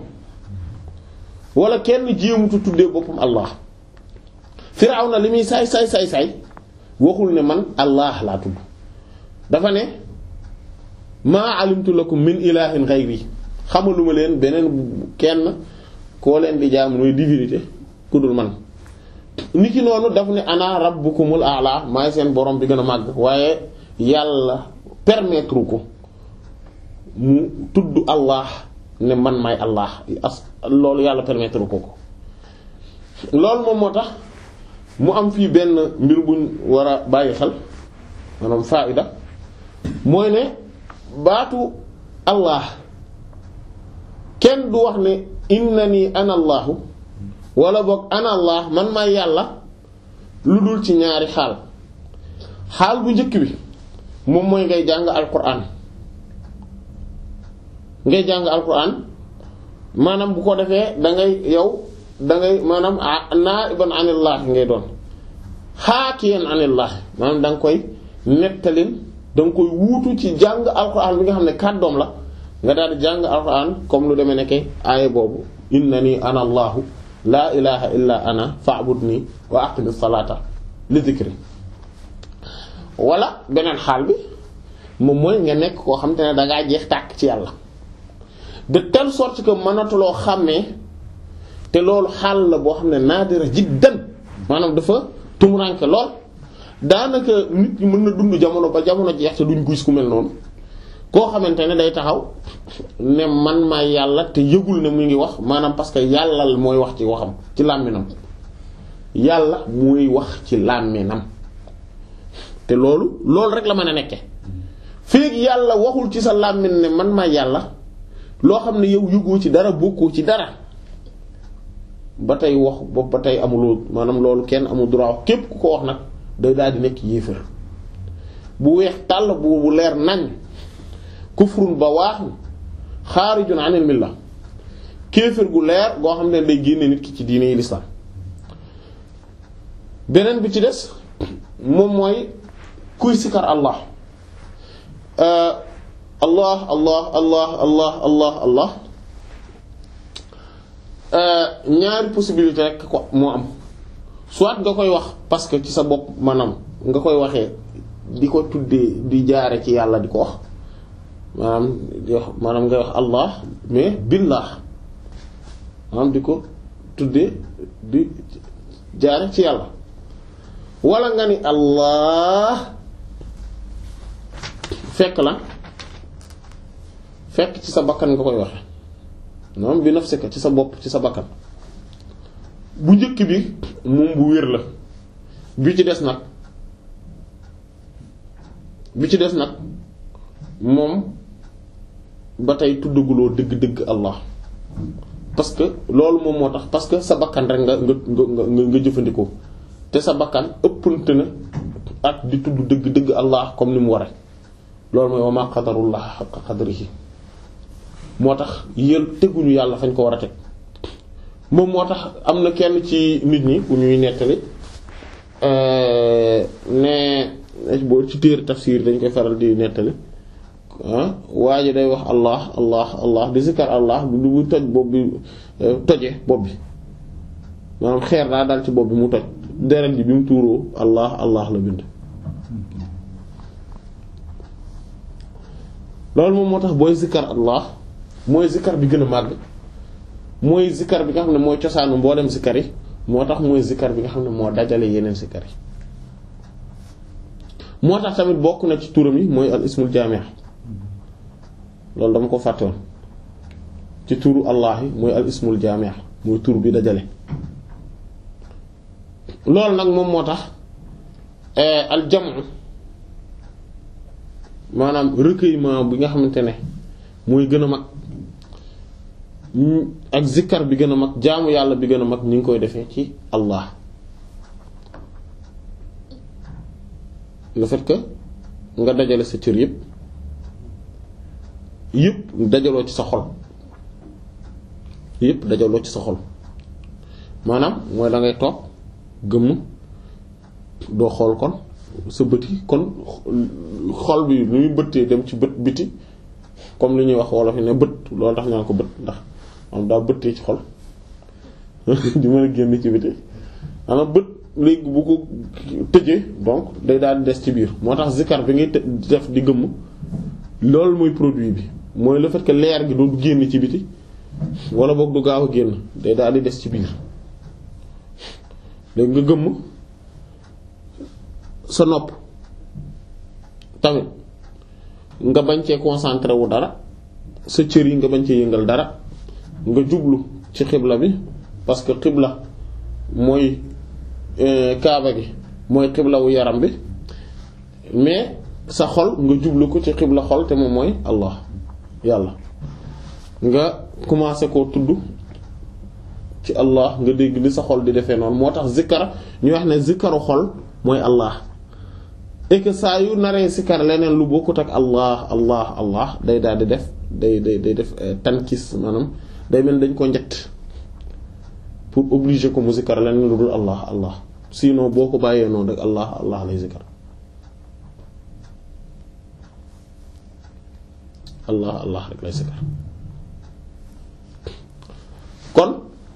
wala kenn jéemutu tuddee boppam Allah Firawna li muy saay saay saay saay waxul ne man allah laa tudd dafa ne maa alimtu lakum min ilahin ghayri xamaluma leen beneen kenn koo leen di jaam mooy divinité ku dul man niki noonu daf ne ana rabbukumul a'la maay seen borom bi gën a màgg waaye yàlla permettre ko mu tudd allah ne man maay allah as loolu yàlla permettre ko ko loolu moom moo tax mu am fii benn mbir buñ war a bàyyi xel maanaam faida mooy ne baatu allah kenn du wax ne innani ana allahu wala boog ana allah man maay yàlla lu dul ci ñaari xaal xaal bu njëkk bi moom mooy ngay jàng alquran ngay jàng alquran maanaam bu ko defee da ngay yow da ngay maanaam naiban anillah ngay doon haakiyan anillah maanaam da nga koy nettalin da nga koy wuutu ci jàng alquran bi nga xam ne kàddoom la nga daal di jàng alquran comme lu demee nekke aaya boobu innani ana allahu laa ilaha illa ana fa'budni wa aqimis salata li dhikri wala beneen xaal bi moom mooy nga nekk koo xam te ne dangaa jeex tàkk ci yàlla de telle sorte que mënatuloo xàmmee te loolu xaal la boo xam ne naadira jiddan maanaam dafa tumuranke lool daanaka nit ñi mën na dund jamono ba jamono jeex te duñ gis ku mel noonu koo xamante ne day taxaw ne man maay yàlla te yëgul ne mu ngi wax maanaam parce que yàlla mooy wax ci waxam ci làmminam yàlla mooy wax ci làmminam te loolu loolu rek la mën a nekke feek yàlla waxul ci sa làmmin ne man maay yàlla loo xam ne yow yëgoo ci dara bokkoo ci dara ba tey wax boobu ba tey amuloo maanaam loolu kenn amul droit képp ku ko wax nag day daal di nekk yéefar bu weex tàll bu bu leer nañ kufrun ba waax xaarijun anil milla kéefar gu leer goo xam ne day génne nit ki ci diine yi l'islam beneen bi ci des moom mooy kuy sikar allah allah allah allah allah allah allah ñaari possibilité rek ko moo am soit nga koy wax parce que ci sa bopp maanaam nga koy waxee di ko tuddee di jaare ci yàlla di ko wax maanaam di wax maanaam ngay wax allah mais billah maanaam di ko tuddee di jaare ci yàlla wala nga ni allah fekk la fekk ci sa bakkan nga koy waxe noonu bi nafsika ci sa bopp ci sa bakkan bu njëkk bi moom bu wér la bi ci des nag bi ci des nag moom ba tey tuddaguloo dëgg-dëgg Allah parce que loolu moom moo tax parce que sa bakkan rek nga nga nga nga jëfandikoo te sa bakkan ëppante na ak di tudd dëgg-dëgg Allah comme ni mu ware loolu mooy wa ma qadarullah haqqa qadrihi moo tax yéen teguñu yàlla fañ ko war a teg moom moo tax am na kenn ci nit ñi ku ñuy nettali ne boo ci téere tafsir dañ koy faral di nettali ah waa ji day wax allah allah allah di zikkar allah du bu toj bopp bi toje bopp bi maanaam xeer daa dal ci bopp bi mu toj deret ji bi mu tuuroo allah allah la bind loolu moom moo tax booy zikkar allah mooy zikkar bi gën a màgg mooy zikkar bi nga xam ne mooy cosaanu mboolem zikkar yi moo tax mooy zikkar bi nga xam ne moo dajale yeneen zikkar yi moo tax tamit bokk na ci turam yi mooy al ismul jaami' loolu dama ko fàtte woon ci turu allah yi mooy al ismul jaami' mooy tur bi dajale loolu nag moom moo tax al jam'u maanaam recueillement bi nga xamante ne mooy gën a mag ak zikkar bi gën a mag jaamu yàlla bi gën a mag ñu ngi koy defee ci Allah le fait que nga dajale sa cër yépp yépp dajaloo ci sa xol yépp dajaloo ci sa xol maanaam mooy da ngay toog gëmm doo xool kon sa bët yi kon xol bi lu muy bëttee dem ci bët biti comme li ñuy wax wolof yi ne bët loolu tax ñaan ko bët ndax moom daa bëttee ci xol di mën a génn ci biti maanaam bët léegi bu ko tëjee donc day daal di des ci biir moo tax zikar bi ngay def di gëmm loolu mooy produit bi mooy le fait que leer gi du génn ci biti wala boog du gaaw a génn day daal di des ci biir léegi nga gëmm sa nopp tamit nga bañ cee concentré wu dara sa cër yi nga bañ cee yëngal dara nga jublu ci xibla bi parce que xibla mooy kaaba gi mooy xibla wu yaram bi mais sa xol nga jublu ko ci xibla xol te moom mooy Allah yàlla nga commencé koo tudd ci Allah nga dégg li sa xol di defee noonu moo tax zikkar ñu wax ne zikkaru xol mooy Allah et que saa yu naree zikkar leneen lu bokkut ak Allah Allah Allah day daal di def day day day def tankis maanaam day mel dañ ko njett pour obliger ko mu zikkar leneen lu dul Allah Allah sinon boo ko bàyyee noonu rek Allah Allah lay zikkar Allah Allah rek lay zikkar kon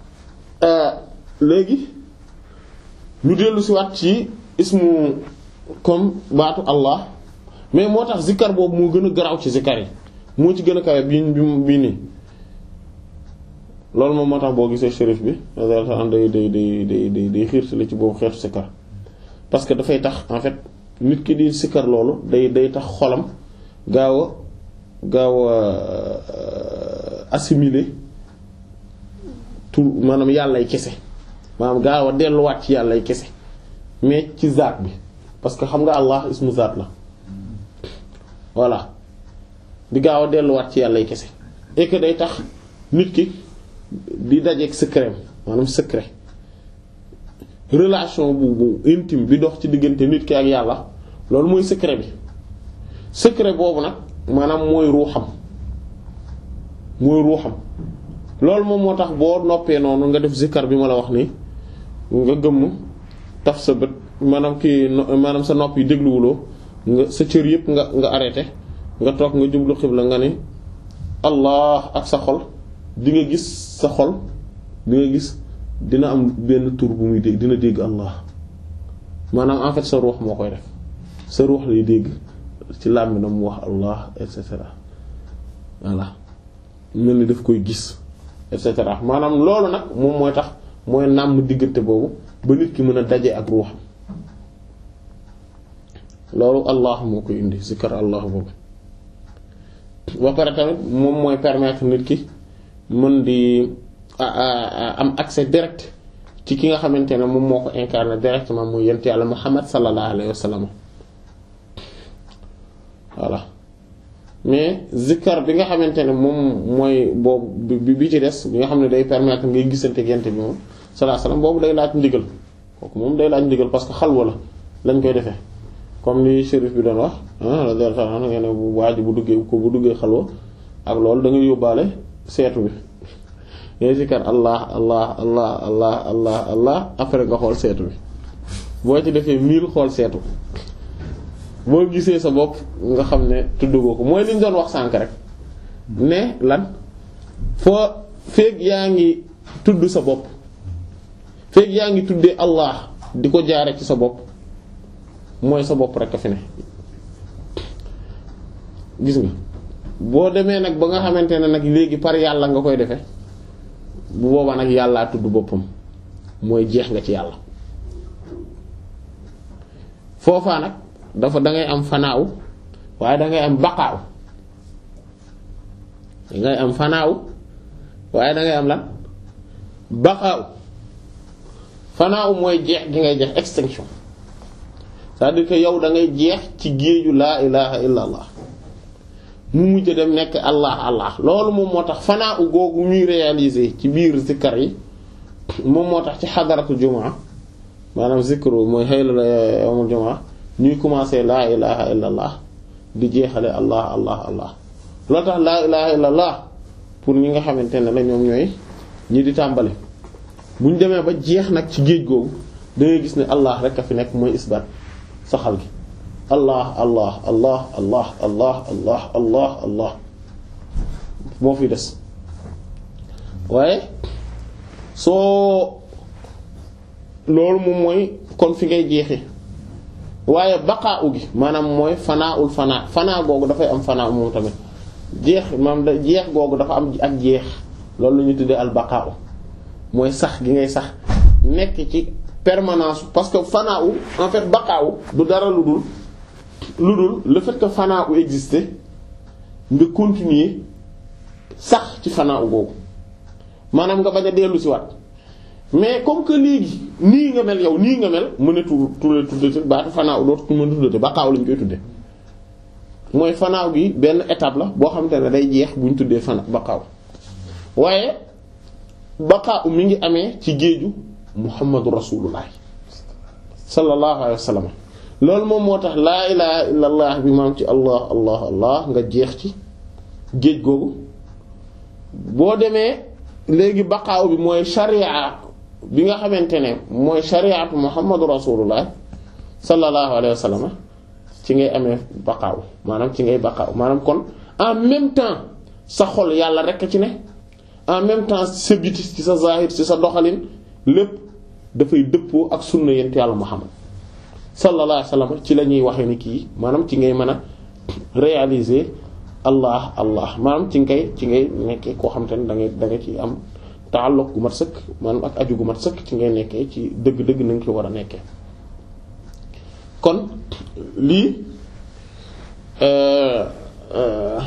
léegi ñu dellu si waat ci ismu comme baatu Allah mais moo tax zikkar boobu moo gën a garaaw ci zikkar yi moo ci gën a kawe bii bii nii loolu moom moo tax boo gisee shérif bi day day day day day day xiirtali ci boobu xeetu sikkar parce que dafay tax en fait nit ki di sikkar loolu day day tax xolam gaaw a gaaw a assimiler tur maanaam yàllay kese maanaam gaaw a delluwaat ci yàllay kese mais ci zaat bi parce que xam nga Allah ismu zaat la voilà di gaaw a delluwaat ci yàllay kese et que day tax nit ki di dajeeg secret maanaam secret relation bu bu intime bi dox ci diggante nit ki ak yàlla loolu mooy secret bi secret boobu nag maanaam mooy ruuxam mooy ruuxam loolu moom moo tax boo noppee noonu nga def zikkar bi ma la wax nii nga gëmm taf sa bët maanaam kii maanaam sa nopp yi dégluwuloo nga sa cër yëpp nga nga arrêté nga toog nga jublu xibla nga ni Allah ak sa xol di nga gis sa xol di nga gis dina am benn tur bu muy dégg dina dégg Allah maanaam en fait sa ruux moo koy def sa ruux lay dégg ci làmminam mu wax Allah et cetera voilà mel ni daf koy gis et cetera maanaam loolu nag moom mooy tax mooy nàmm diggante boobu ba nit ki mën a daje ak ruuxam loolu Allah moo koy indi zikkar Allah boobu ba pare tamit moom mooy permettre nit ki mën di am accès direct ci ki nga xamante ne moom moo ko incarné directement muy yent yàlla Muhammad sallallahu alayhi wa sallam voilà mais zikkar bi nga xamante ne moom mooy boobu bi bi ci des bi nga xam ne day permettre ngay gisante ak yent bi moom sallallahu alayhi wa sallam boobu day laaj ndigal kooku moom day laaj ndigal parce que xalwa la lañ koy defee comme li shérif bi doon wax ah nga ne bu waaj bu duggee ko bu duggee xalwa ak loolu da ngay yóbbaale seetu bi ngay zikkar Allah Allah Allah Allah Allah Allah après nga xool seetu bi boo ci defee mille xool seetu boo gisee sa bopp nga xam ne tudd ko mooy li ñu doon wax sànk rek ne lan foo feeg yaa ngi tudd sa bopp feeg yaa ngi tuddee Allah di ko jaare ci sa bopp mooy sa bopp rek a fi ne gis nga boo demee nag ba nga xamante ne nag léegi par yàlla nga koy defee bu boobaa nag yàllaa tudd boppam mooy jeex nga ci yàlla foofaa nag dafa dangay am fanaaw waaye dangay am baqaaw dangay am fanaaw waaye dangay am lan baqaaw fanaaw mooy jeex gi ngay jeex extinction c'est-à-dire que yow dangay jeex ci géeju laa ilaha illa allah mu mujj dem nekk allah allah loolu moom moo tax fanaa u googu ñuy réaliser ci biir zikkar yi moom moo tax ci xadaratu jumaa maanaam zikru mooy xëy la yawmul jumaa ñuy commencer laa ilaha illa allah di jeexale allah allah allah loolu tax laa ilaha illa allah pour ñi nga xamante ne la ñoom ñooy ñi di tàmbali bu ñu demee ba jeex nag ci géej googu da ngay gis ne allah rek a fi nekk mooy isbat saxal gi allah allah allah allah allah allah allah allah moo fi des waaye soo loolu moom mooy kon fi ngay jeexe waaye baqaa u gi maanaam mooy fanaa ul fanaa fanaa googu dafay am fanaa moom tamit jeex maanaam da jeex googu dafa am ak jeex loolu la ñu tuddee al baqaa u mooy sax gi ngay sax nekk ci permanence parce que fanaa u en fait baqaa u du dara lu dul lu dul le fait que fanaa u exister nga continuer sax ci fanaa u googu maanaam nga bañ a dellu si waat mais comme que léegi nii nga mel yow nii nga mel mën a tu tuddee tuddee baatu fanaaw dootu mën a tuddee baqaaw lañ koy tuddee mooy fanaaw gi benn étape la boo xamante ne day jeex bu ñu tuddee fana baqaaw waaye baqaaw mi ngi amee ci géeju muhammadu rasulullah sallallahu alayhi wa sallam loolu moom moo tax laa ilaha illa allah bi maam ci allah allah allah nga jeex ci géej googu boo demee léegi baqaaw bi mooy sharia bi nga xamante ne mooy shariatu muhammadu rasulullah sallallahu alayhi wa sallam ci ngay amee baqaaw maanaam ci ngay baqaaw maanaam kon en même temps sa xol yàlla rekk ci ne en même temps sa biti ci sa zahir ci sa doxalin lépp dafay dëppoo ak sunna yent yàlla muhammad sallallahu alayhi wa sallam ci la ñuy waxee ni kii maanaam ci ngay mën a réaliser allah allah maanaam ci ngay ci ngay nekkee koo xamante ne da ngay da nga ci am taalluq gu mat sëkk maanaam ak aju gu mat sëkk ci ngay nekkee ci dëgg-dëgg na nga ci war a nekkee kon lii euh euh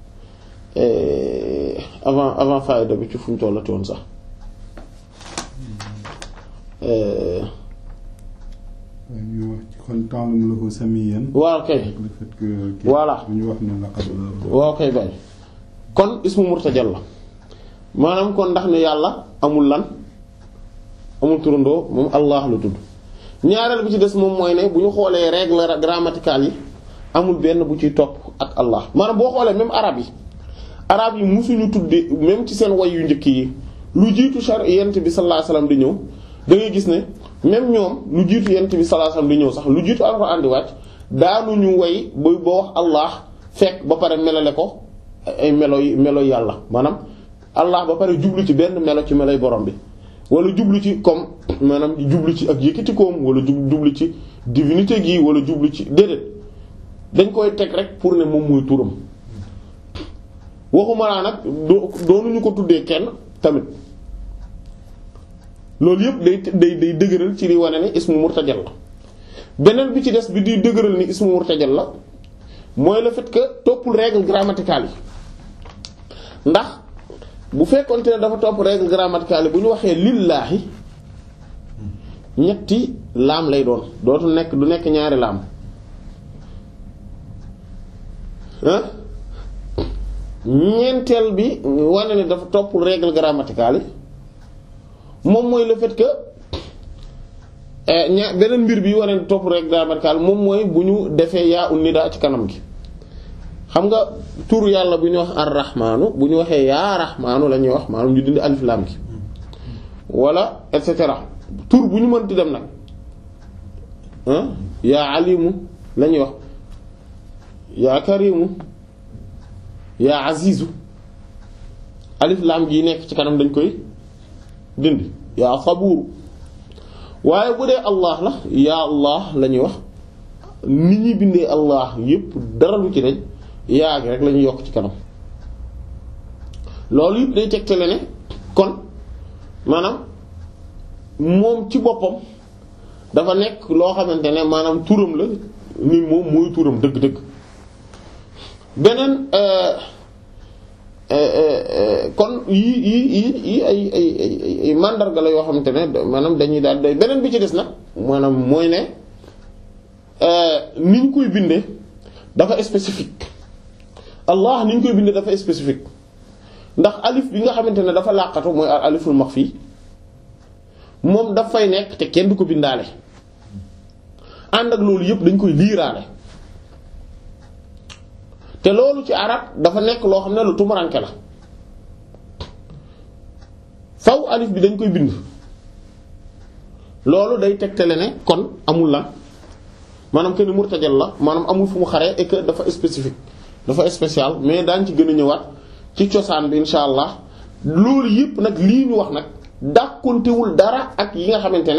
avant avant faayda bi ci fu ñu tollati woon sax
ñu wax ci kon temps la ko samiyan.
waaw kay
le fait que.
voilà
ñu wax ne laqad.
waaw kay bay kon ismu murtajal la maanaam kon ndax ne yàlla amul lan amul turandoo moom Allah la tudd ñaareel bi ci des moom mooy ne bu ñu xoolee règle grammaticale yi amul benn bu ciy topp ak Allah maanaam boo xoolee même arab yi arab yi musuñu tudde même ci seen way yu njëkk yi lu jiitu char yent bi sallallahu alayhi wasallam di ñëw da ngay gis ne même ñoom lu jiitu yent bi sallallahu alayhi wasallam di ñëw sax lu jiitu alxuraan di wàcc daanuñu way ba ba wax Allah fekk ba pare melale ko ay melo yi melo yàlla maanaam Allah ba pare jublu ci benn melo ci meloy borom bi wala jublu ci comme maanaam jublu ci ak yëkkatikoom wala jublu ci divinité gi wala jublu ci déedéet dañ koy teg rek pour ne moom mooy turam waxuma laa nag doo doonuñu ko tuddee kenn tamit loolu yëpp day day day dëgëral ci li wane ne ismu murtajal la beneen bi ci des bi di dëgëral ni ismu murtajal la mooy le fait que toppul règle grammaticale yi ndax bu fekkonte ne dafa topp règle grammaticale yi bu ñu waxee lillaahi ñetti laam lay doon dootul nekk du nekk ñaari laam ah ñeenteel bi wane ne dafa topp règle grammaticale yi moom mooy le fait que ña beneen mbir bi wane ne topp règle grammaticale moom mooy bu ñu defee yaa un nida ci kanam gi xam nga tur yàlla bu ñu wax ar-rahmaanu bu ñu waxee yaa rahmaanu la ñuy wax maanaam ñu dindi alif laam gi wala et cetera tur bu ñu mënti dem nag ah yaa alimu la ñuy wax yaa karimu yaa azizu alif laam gi nekk ci kanam dañ koy dindi yaa sabuuru waaye bu dee allah la yaa allah la ñuy wax nit ñi bindee allah yépp dara lu ci dañ yaa gi rek la ñuy yokk ci kanam loolu yëpp day tegtale ne kon maanaam moom ci boppam dafa nekk loo xamante ne maanaam turam la ni moom mooy turam dëgg-dëgg beneen kon yii yii yii yii ay ay ay ay mandarga la yoo xamante ne maanaam dañuy daal day beneen bi ci des nag maanaam mooy ne ni ñu koy bindee dafa spécifique Allah ni ñu koy bindee dafa spécifique ndax alif bi nga xamante ne dafa làqatu mooy aliful maxfi moom daf fay nekk te kenn du ko bindaale ànd ak loolu yëpp dañ koy liiraale te loolu ci arab dafa nekk loo xam ne lu tumuranke la faw alif bi dañ koy bind loolu day tegtale ne kon amul lan maanaam que ni murtajal la maanaam amul fu mu xaree et que dafa spécifique dafa spécial mais daañ ci gën a ñëwaat ci cosaan bi insha allah loolu yëpp nag lii ñu wax nag dàkkontewul dara ak yi nga xamante ne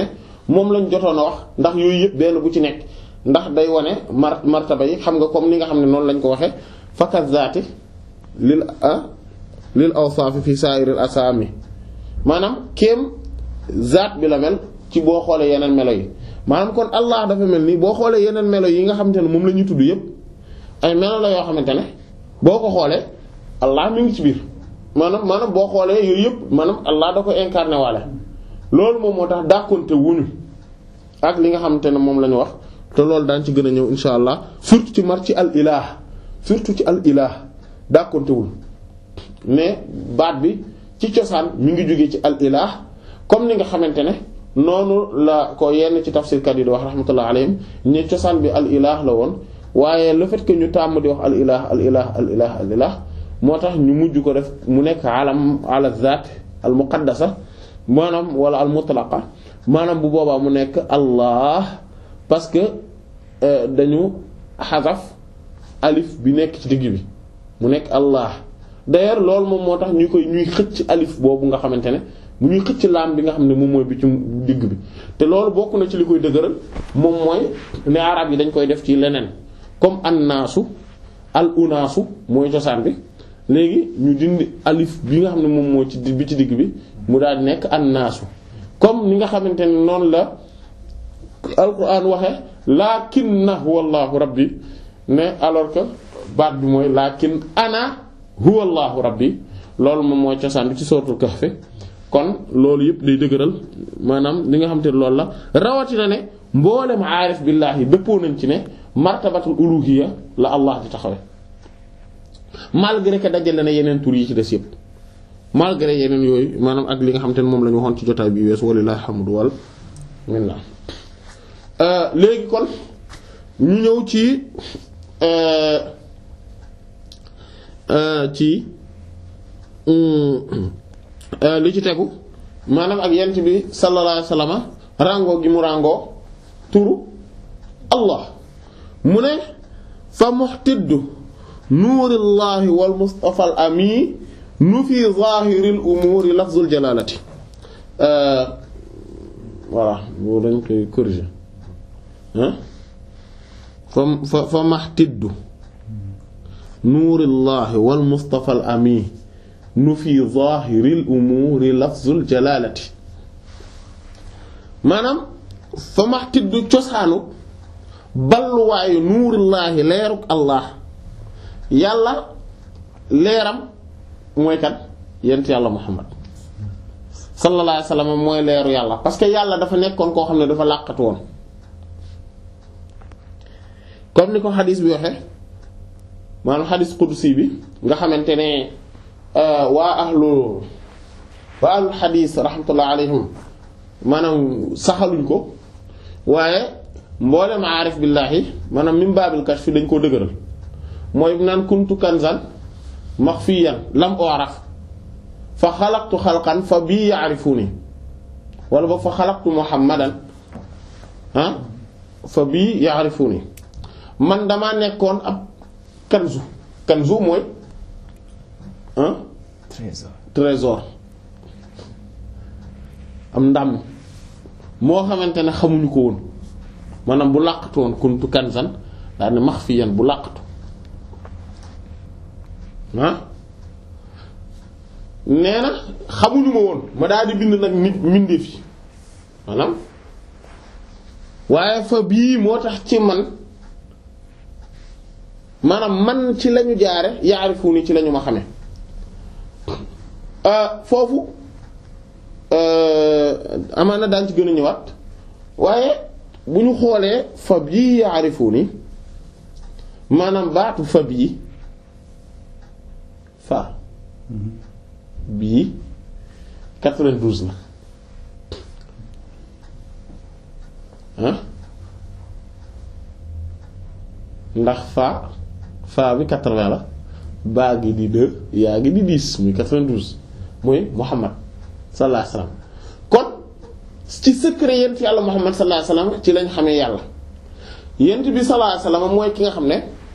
moom lañ jotoon a wax ndax yooyu yëpp benn bu ci nekk ndax day wane mar martaba yi xam nga comme ni nga xam ne noonu lañ ko waxee fakat zaati lil a lil awsaafi fi sa'iril asaami maanaam kéem zaat bi la mel ci boo xoolee yeneen melo yi maanaam kon Allah dafa mel nii boo xoolee yeneen melo yi nga xamante ne moom la ñuy tudd yëpp ay melo la yoo xamante ne boo ko xoolee Allah mi ngi ci biir maanaam maanaam boo xoolee yooyu yëpp maanaam Allah da ko incarné waale loolu moom moo tax dàkkonte wuñu ak li nga xamante ne moom la ñu wax te loolu daan ci gën a ñëw insha allah surtout ci mar ci al ilah surtout ci al ilah dàkkonte wul mais baat bi ci cosaan mi ngi jógee ci al ilah comme ni nga xamante ne noonu la ko yenn ci tafsirkat yi di wax rahmatullah alayhim ne cosaan bi al ilah la woon waaye le fait que ñu tàmm di wax al ilah al ilah al ilah al ilah moo tax ñu mujj ko def mu nekk alam ala zaat al muqaddasa maanaam wala al mutlaqa maanaam bu boobaa mu nekk allah parce que dañu xasaf alif bi nekk ci digg bi mu nekk allah d'ailleurs loolu moom moo tax ñu koy ñuy xëcc alif boobu nga xamante ne bu ñuy xëcc laam bi nga xam ne moom mooy bi ci digg bi te loolu bokk na ci li koy dëgëral moom mooy ne arab yi dañ koy def ci leneen comme annaasu al unaasu mooy cosaan bi léegi ñu dindi alif bi nga xam ne moom moo ci bi ci digg bi mu daal di nekk annaasu comme ni nga xamante ne noonu la alquran waxe lakinna huwallahu rabbi ne alors que baat bi mooy lakin ana huwallahu rabbi loolu moom mooy cosaan bi ci suratul kahf kon loolu yëpp day dëgëral maanaam li nga xamante ne loolu la rawatina ne mboolem aarif billaahi dëppoo nañ ci ne martabatul uluhiyya la Allah di taxawe malgré que dajale na yeneen tur yi ci des yëpp malgré yeneen yooyu maanaam ak li nga xamante ne moom la ñu waxoon ci jotaay bi weesu walillahi alhamdu wal minna léegi kon ñu ñëw ci ci li ci tegu maanaam ak yent bi sallallahu alayhi wasallam rango gi mu rango turu Allah mu ne fa muhtiddu nuurillahi wal mustafa al ami nu fi zahiril umuri lafzul jalalati voilà boo dañ koy corriger hein fa fa fa muhtiddu nuurillahi wal mustafa al ami nu fi zahiril umuri lafzul jalalati maanaam fa muhtiddu cosaanu balluwaayu nuurillaahi leeruk Allah yàlla leeram mooy kat yent yàlla Muhammad sallallahu alayhi wasallam mooy leeru yàlla parce que yàlla dafa nekkoon koo xam ne dafa làqatu woon comme ni ko xadis bi waxe maanaam xadis qudsi bi nga xamante ne waa ahlu waa ahlul xadis rahmatullah alayhim maanaam saxaluñ ko waaye mboolem aarif billaahi maanaam min baabil kashf dañ koo dëgëral mooy naan kuntu kanzan maxfiyan lam u'raf fa xalaqtu xalqan fa bii ya'rifuni wala boog fa xalaqtu muhammadan ah fa bii ya'rifuni man damaa nekkoon ab kanzu kanzu mooy ah
trésor
trésor am ndam moo xamante ne xamuñu ko woon maanaam bu làqatu woon kuntu kanzan daal ne maxfiyan bu làqatu ah nee na xamuñu ma woon ma daal di bind nag nit mbindeef yi maanaam waaye fa bii moo tax ci man maanaam man ci lañu jaare yaarifu ni ci lañu ma xame foofu amaana daan ci gën a ñëwaat waaye bu ñu xoolee fa bii yaarifu ni maanaam baatu fa bii fa bii quatre-vingt-douze la ah ndax fa fa bi quatre-vingts la baa gi di deux yaa gi di dix muy quatre-vingt-douze muy Muhammad sallallahu alayhi wasallam kon ci secret yent yàlla Muhammad sallallahu alayhi wasallam ci lañ xamee yàlla yent bi sallallahu alayhi wasallam mooy ki nga xam ne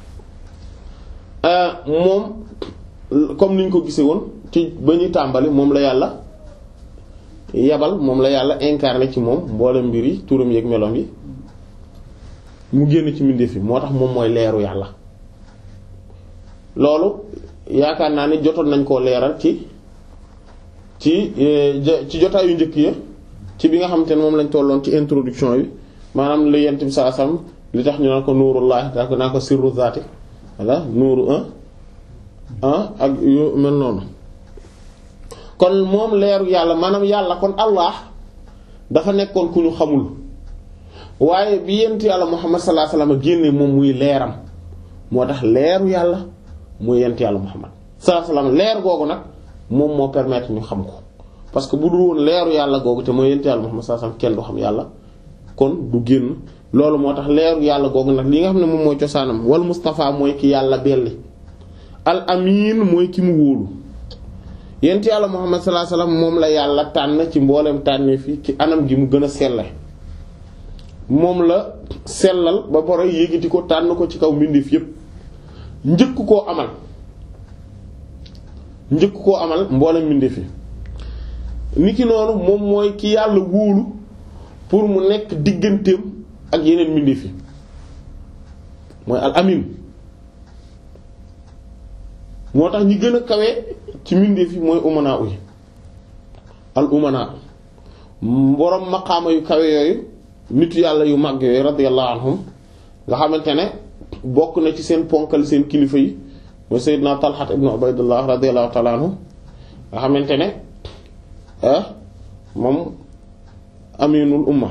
moom comme niñ ko gisee woon ci ba ñuy tàmbali moom la yàlla yebal moom la yàlla incarné ci moom mboolem mbir yi turam yeeg melom yi mu génn ci mbindeef yi moo tax moom mooy leeru yàlla. loolu yaakaar naa ni jotoon nañ koo leeral ci ci ci jotaayu njëkk ya ci bi nga xamante ne moom lañ tolloon ci introduction bi maanaam lu yent bi saa sam li tax ñu naan ko nuurullah daa ko naa ko sirru zaati walla nuuru un un ak yu mel noonu. kon moom leeru yàlla maanaam yàlla kon Allah dafa nekkoon ku ñu xamul waaye bi yent yàlla Muhammad sallallahu alayhi wasallam génne moom muy leeram moo tax leeru yàlla muy yent yàlla Muhammad sallallahu alayhi wasallam leer googu nag moom moo permettre ñu xam ko parce que bu dul woon leeru yàlla googu te mooy yent yàlla Muhammad sallallahu alayhi wasallam kenn du xam yàlla kon du génn loolu moo tax leeru yàlla googu nag li nga xam ne moom mooy cosaanam wal Mustafa mooy ki yàlla belli al amin mooy ki mu wóolu yent yàlla Muhammad sallallahu alayhi wasallam moom la yàlla tànn ci mboolem tànnee fi ci anam gi mu gën a selle moom la sellal ba pare yéegiti ko tànn ko ci kaw mbindeef yépp njëkk koo amal njëkk koo amal mboolem mbindeef yi niki noonu moom mooy ki yàlla wóolu pour mu nekk digganteem ak yeneen mbindeef yi mooy al amin moo tax ñi gën a kawe ci mbindeef yi mooy umanaa yi al umanaa boroom maqaama yu kawe yooyu nitu yàlla yu mag yooyu radiyallahu anhum nga xamante ne bokk na ci seen ponkal seen kilifa yi mooy Seydina Talhat ibn Ubaydullah radiyallahu ta'ala anhu nga xamante ne ah moom aminul umma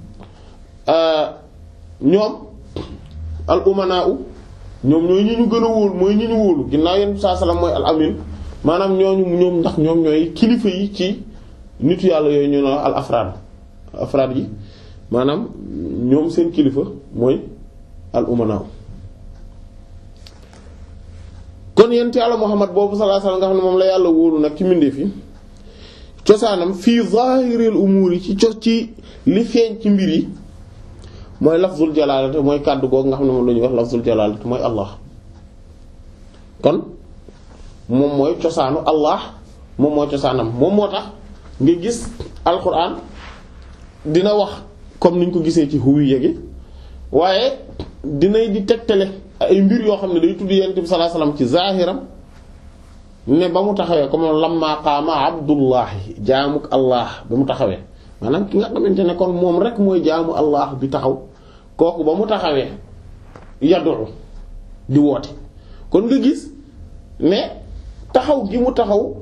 ñoom al umanaa ñoom ñooy ñi ñu gën a wóolu mooy ñi ñu wóolu ginnaaw yéen saa salaam mooy al amin maanaam ñooñu ñoom ndax ñoom ñooy kilifa yi ci nitu yàlla yooyu ñu ne al afraad afraad yi maanaam ñoom seen kilifa mooy al umanaa kon yent yàlla Muhammad boobu sallallahu alayhi wasallam nga xam ne moom la yàlla wóolu nag ci mbindeef yi cosaanam fii zaahiril umuur yi ci cos ci li feeñ ci mbir yi mooy lafzul jalaalati mooy kàddu googu nga xam ne moom la ñuy wax lafzul jalaalati mooy Allah kon moom mooy cosaanu Allah moom mooy cosaanam moom moo tax nga gis alquran dina wax comme niñ ko gisee ci huwiyya gi waaye dinay di tegtale ay mbir yoo xam ne day tudd yonent bi sallallahu alayhi wasallam ci zaahiram ne ba mu taxawee comme lamma qaama abdullahi jaamuk Allah ba mu taxawee maanaam ki nga xamante ne kon moom rek mooy jaamu Allah bi taxaw kooku ba mu taxawee yadu di woote kon nga gis ne taxaw gi mu taxaw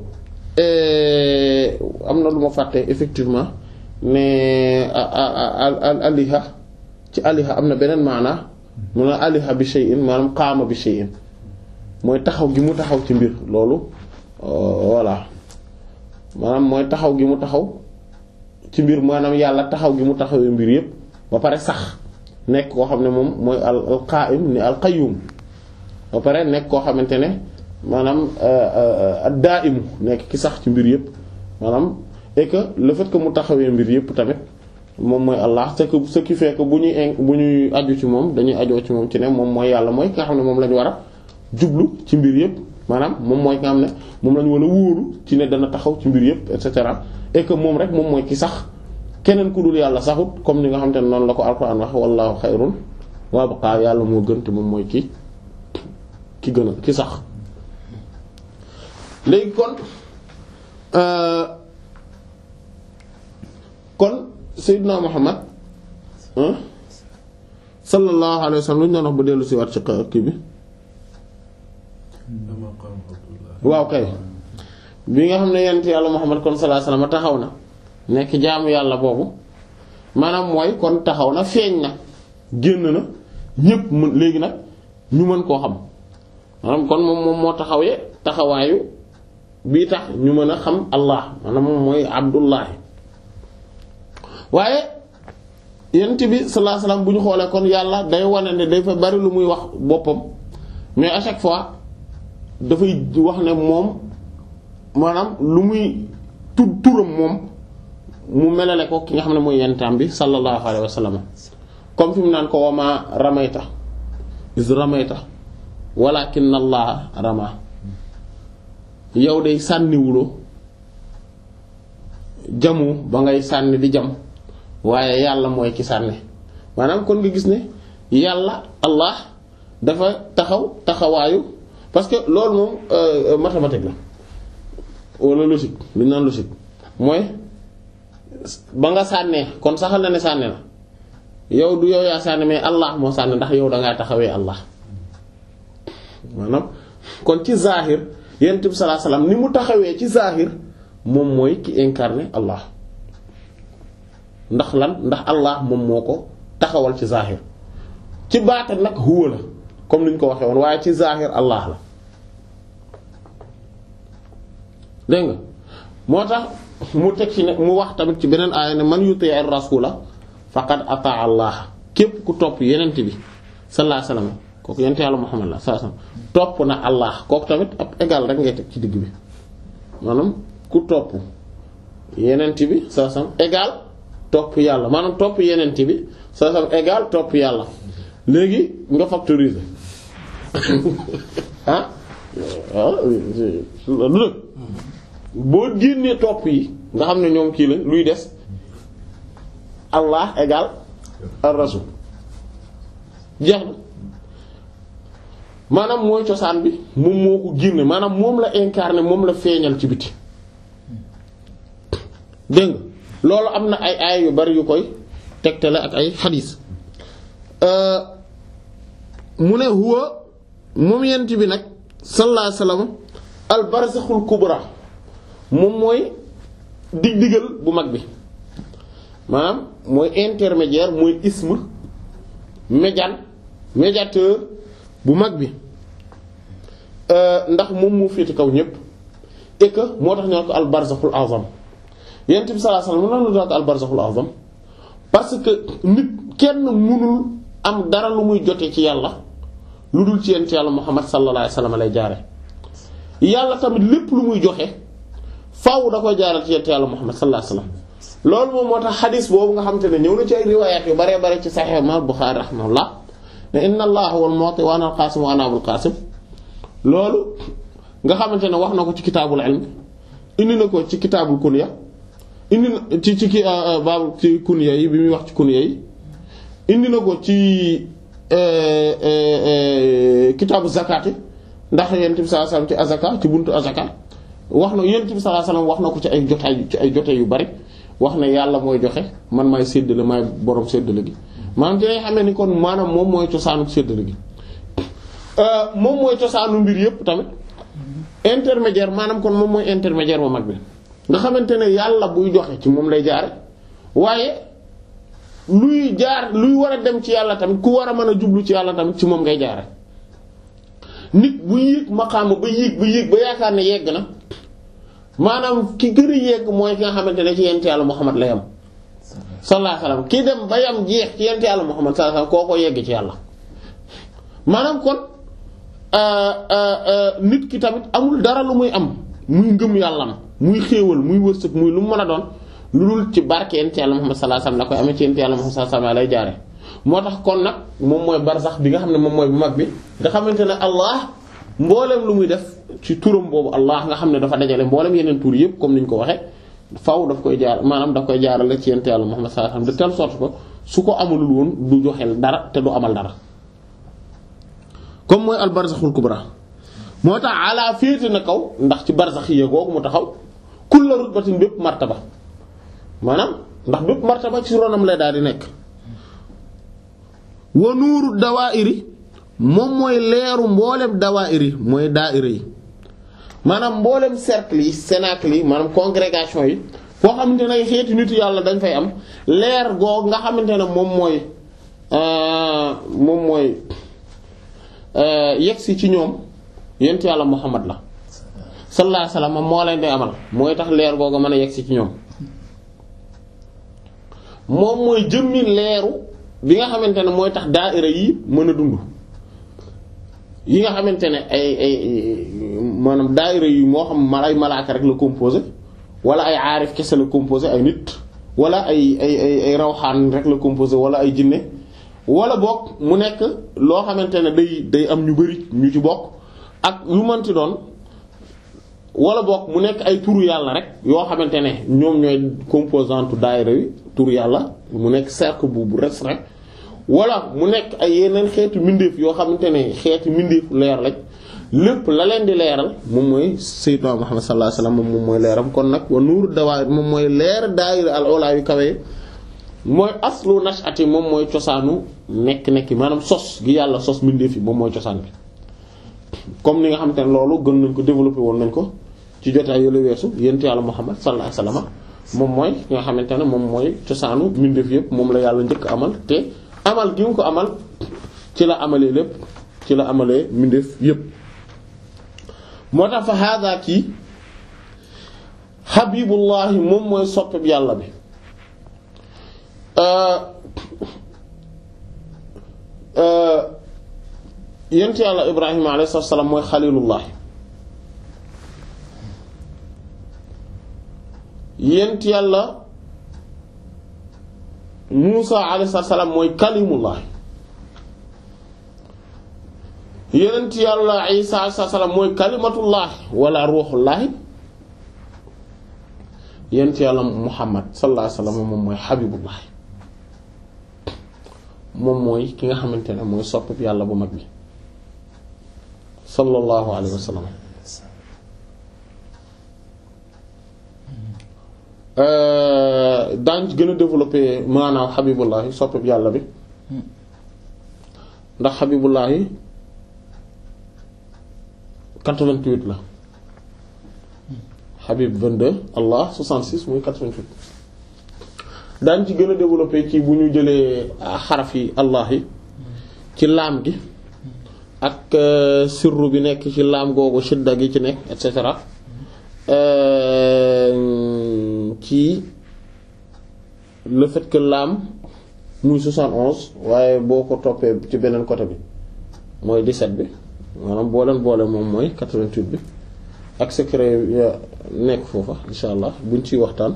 am na lu ma fàtte effectivement ne aliha ci aliha am na beneen maana mu ne aliha bi shay'in maanaam qaama bi shay'in mooy taxaw gi mu taxaw ci mbir loolu voilà maanaam mooy taxaw gi mu taxaw ci mbir maanaam yàlla taxaw gi mu taxawee mbir yépp ba pare sax nekk koo xam ne moom mooy al al qaa'im ni al qayyum ba pare nekk koo xamante ne maanaam ad-daa'imu nekk ki sax ci mbir yépp maanaam et que le fait que mu taxawee mbir yépp tamit moom mooy Allah c'est que ce qui fait que bu ñuy in bu ñuy aju ci moom dañuy ajoo ci moom ci ne moom mooy yàlla mooy ki nga xam ne moom lañu war a jublu ci mbir yépp maanaam moom mooy ki nga xam ne moom lañu war a wóoru ci ne dana taxaw ci mbir yépp et cetera et que moom rek moom mooy ki sax keneen ku dul yàlla saxut comme ni nga xam te ne noonu la ko alquran wax wallahu xayrun wa abqa yàlla moo gën te moom mooy ki ki gën a ki sax léegi kon kon Seydina Muhammad sallallahu alayhi wa sallam lu ñu doon wax ba dellu si waat ci kii bi waaw kay bi nga xam ne yent yàlla Muhammad kon sallallahu alayhi wa sallam taxaw na nekk jaamu yàlla boobu maanaam mooy kon taxaw na feeñ na génn na ñépp mën léegi nag ñu mën koo xam maanaam kon moom moom moo taxawee taxawaayu bii tax ñu mën a xam Allah maanaam moom mooy Abdullahi waaye yent bi sallallahu alayhi wasallam bu ñu xoolee kon yàlla day wane ne day fa bari lu muy wax boppam mais à chaque fois dafay wax ne moom maanaam lu muy tu turam moom mu melale ko ki nga xam ne mooy yentam bi sallallahu alayhi wasallam comme fi mu naan ko wama ramayta is ramayta walakin Allah rama yow day sànniwuloo jamu ba ngay sànni di jam waaye yàlla mooy ki sànni maanaam kon nga gis ne yàlla Allah dafa taxaw taxawaayu parce que loolu moom euh, mathématique la wala logique lu ñu naan logique mooy ba nga sànnee kon saxal na ne sànni na yow du yow yaa sànni mais Allah moo sànni ndax yow dangaa taxawee Allah maanaam kon ci zahir yonent bi sallallahu alayhi wasallam ni mu taxawee ci zahir moom mooy ki incarné Allah ndax lan ndax Allah moom moo ko taxawal ci zahir ci baatin nag huwa la comme ni ñu ko waxee woon waaye ci zahir Allah la dégg nga moo tax mu teg ci ne mu wax tamit ci beneen aaya ne man yuti ar rasula faqad ata Allah képp ku topp yenent bi sallallahu alayhi wasallam kooku yenent yàlla Muhammad la sallallahu alayhi wasallam topp na Allah kooku tamit ab égal rek ngay teg ci digg bi maanaam ku topp yenent bi sallallahu alayhi wasallam égal topp yàlla maanaam topp yenent bi sallallahu alayhi wasallam égal topp yàlla léegi nga factoriser ah lu dëgg boo génnee topp yi nga xam ne ñoom kii la luy des Allah égal ar rasul jeex na maanaam mooy cosaan bi moom moo ko génne maanaam moom la incarné moom la feeñal ci biti dégg nga loolu am na ay aay yu bari yu koy tegtale ak ay xadiis mu ne huwa moom yent bi nag sallallahu alayhi wasallam al barzakhul kubra moom mooy dig digal bu mag bi maanaam mooy intermédiaire mooy isme médiane médiateur bu mag bi ndax moom moo féete kaw ñépp et que moo tax ñoo ko al barzakhul azam yent bi sallallahu alayhi wasallam lan la doon al barzakhul azam parce que nit kenn mënul am dara lu muy jotee ci yàlla lu dul ci yent yàlla Muhammad sallallahu alayhi wasallam lay jaare yàlla tamit lépp lu muy joxe faaw da koy jaaral ci yent yàlla Muhammad sallallahu alayhi wasallam loolu moom moo tax xadis boobu nga xam te ne ñëw na ci ay riwaayaat yu baree bare ci Sahih Imam Bukhari rahimahullah ne inna allaha wal mu'ti wa ana al qasim wa ana abul qasim loolu nga xamante ne wax na ko ci kitaabul ilm indi na ko ci kitaabul kunya indi na ci ci ki baabu ci kunya yi bi muy wax ci kunya yi indi na ko ci kitaabu zakat yi ndax yonent bi sallallahu alayhi wasallam ci azaka ci buntu azaka wax na yonent bi sallallahu alayhi wasallam wax na ko ci ay jotaay ci ay jotaay yu bari wax ne yàlla mooy joxe man maay séddale maay borom séddale gi maanaam ci ngay xamee ni kon maanaam moom mooy cosaanu séddale gi moom mooy cosaanu mbir yépp tamit intermédiaire maanaam kon moom mooy intermédiaire bu mag bi nga xamante ne yàlla buy joxe ci moom lay jaare waaye luy jaar luy war a dem ci yàlla tamit ku war a mën a jublu ci yàlla tamit ci moom ngay jaare nit bu yéeg maqaama ba yéeg ba yéeg ba yaakaar ne yegg na maanaam ki gën a yegg mooy ki nga xamante ne ci yent yàlla Muhammad la yam sallallahu alayhi wasallam ki dem ba yam jeex ci yent yàlla Muhammad sallallahu alayhi wasallam kooko yegg ci yàlla maanaam kon nit ki tamit amul dara lu muy am muy ngëm yàllam muy xéewal muy wërsëg muy lu mu mën a doon lu dul ci barke yent yàlla Muhammad sallallahu alayhi wasallam la koy amee ci yent yàlla Muhammad sallallahu alayhi wasallam lay jaare moo tax kon nag moom mooy barzax bi nga xam ne moom mooy bu mag bi nga xamante ne Allah mboolem lu muy def ci turam boobu Allah nga xam ne dafa dajale mboolem yeneen tur yëpp comme ni ñu ko waxee faw daf koy jaar maanaam daf koy jaarale ci yent yàlla Muhammad sallallahu alayhi wasallam de telle sorte que su ko amalul woon du joxel dara te du amal dara comme mooy al barzaxul kubra moo tax ala féete na kaw ndax ci barzax yi googu mu taxaw kulla rutbatin bépp martaba maanaam ndax bépp martaba ci ronam lay daal di nekk wa nuuru dawaa'iri moom mooy leeru mboolem dawaa'iri mooy daa'ira yi maanaam mboolem cercle yi cénacle yi maanaam congrégation yi foo xamante ne xeeti nitu yàlla dañ fay am leer googu nga xamante ne moom mooy moom mooy yegsi ci ñoom yent yàlla Muhammad la sallallahu alayhi wasallam moo leen di amal mooy tax leer googu mën a yegsi ci ñoom moom mooy jëmmi leeru bi nga xamante ne mooy tax daa'ira yi mën a dund yi nga xamante ne ay ay maanaam daayira yi moo xam ay malaaka rek la composé wala ay aarif kese la composé ay nit wala ay ay ay ay rawxaan rek la composé wala ay jinne wala bokk mu nekk loo xamante ne day day am ñu bari ñu ci bokk ak yu mënti doon wala boog mu nekk ay turu yàlla rek yoo xamante ne ñoom ñooy composante daayira yi turu yàlla mu nekk cercle bu bu restreint wala mu nekk ay yeneen xeetu mbindeef yoo xamante ne xeetu mbindeef leer lañ lépp la leen di leeral moom mooy sayyidna Muhammad sallallahu alayhi wasallam moom mooy leeram kon nag wa nuuru dawaayir moom mooy leer daayira al ula yu kawe mooy aslu nash'ati moom mooy cosaanu nekk-nekk maanaam sos gi yàlla sos mbindeef yi moom mooy cosaan bi comme ni nga xamante ne loolu gën nañ ko développé woon nañ ko ci jotaay yële weesu yent yàlla Muhammad sallallahu alayhi wasallam moom mooy ki nga xamante ne moom mooy cosaanu mbindeef yëpp moom la yàlla njëkk amal te amal gi mu ko amal ci la amalee lépp ci la amalee mbindeef yëpp moo tax fa hada kii habibullahi moom mooy soppeeb yàlla bi yent yàlla Ibrahima alayhi salaam mooy xalilullahi yent yàlla Muusa alayhi salaam mooy kalimullahi yent yàlla Isa alayhi salaam mooy kalimatullahi wala ruuxullahi yent yàlla Muhammad sallallahu alayhi wasallam moom mooy habibullahi moom mooy ki nga xamante ne mooy soppib yàlla bu mag bi sallallahu alayhi wasallam daañ gën a développer maanaam habibullahi soppib yàlla bi ndax habibullahi quatre-vingt-huit la Habib vingt-deux Allah soixante-six muy quatre-vingt-huit daañ ci gën a développer ci bu ñu jëlee xaraf yi Allah yi ci laam gi ak sirru bi nekk ci laam googu shidda gi ci nekk et cetera ci le fait que laam muy soixante-onze waaye boo ko toppee ci beneen côté bi mooy dix-sept bi maanaam boo leen boole moom mooy quatre-vingt-huit bi ak secret ya nekk foofa insha allah buñ ciy waxtaan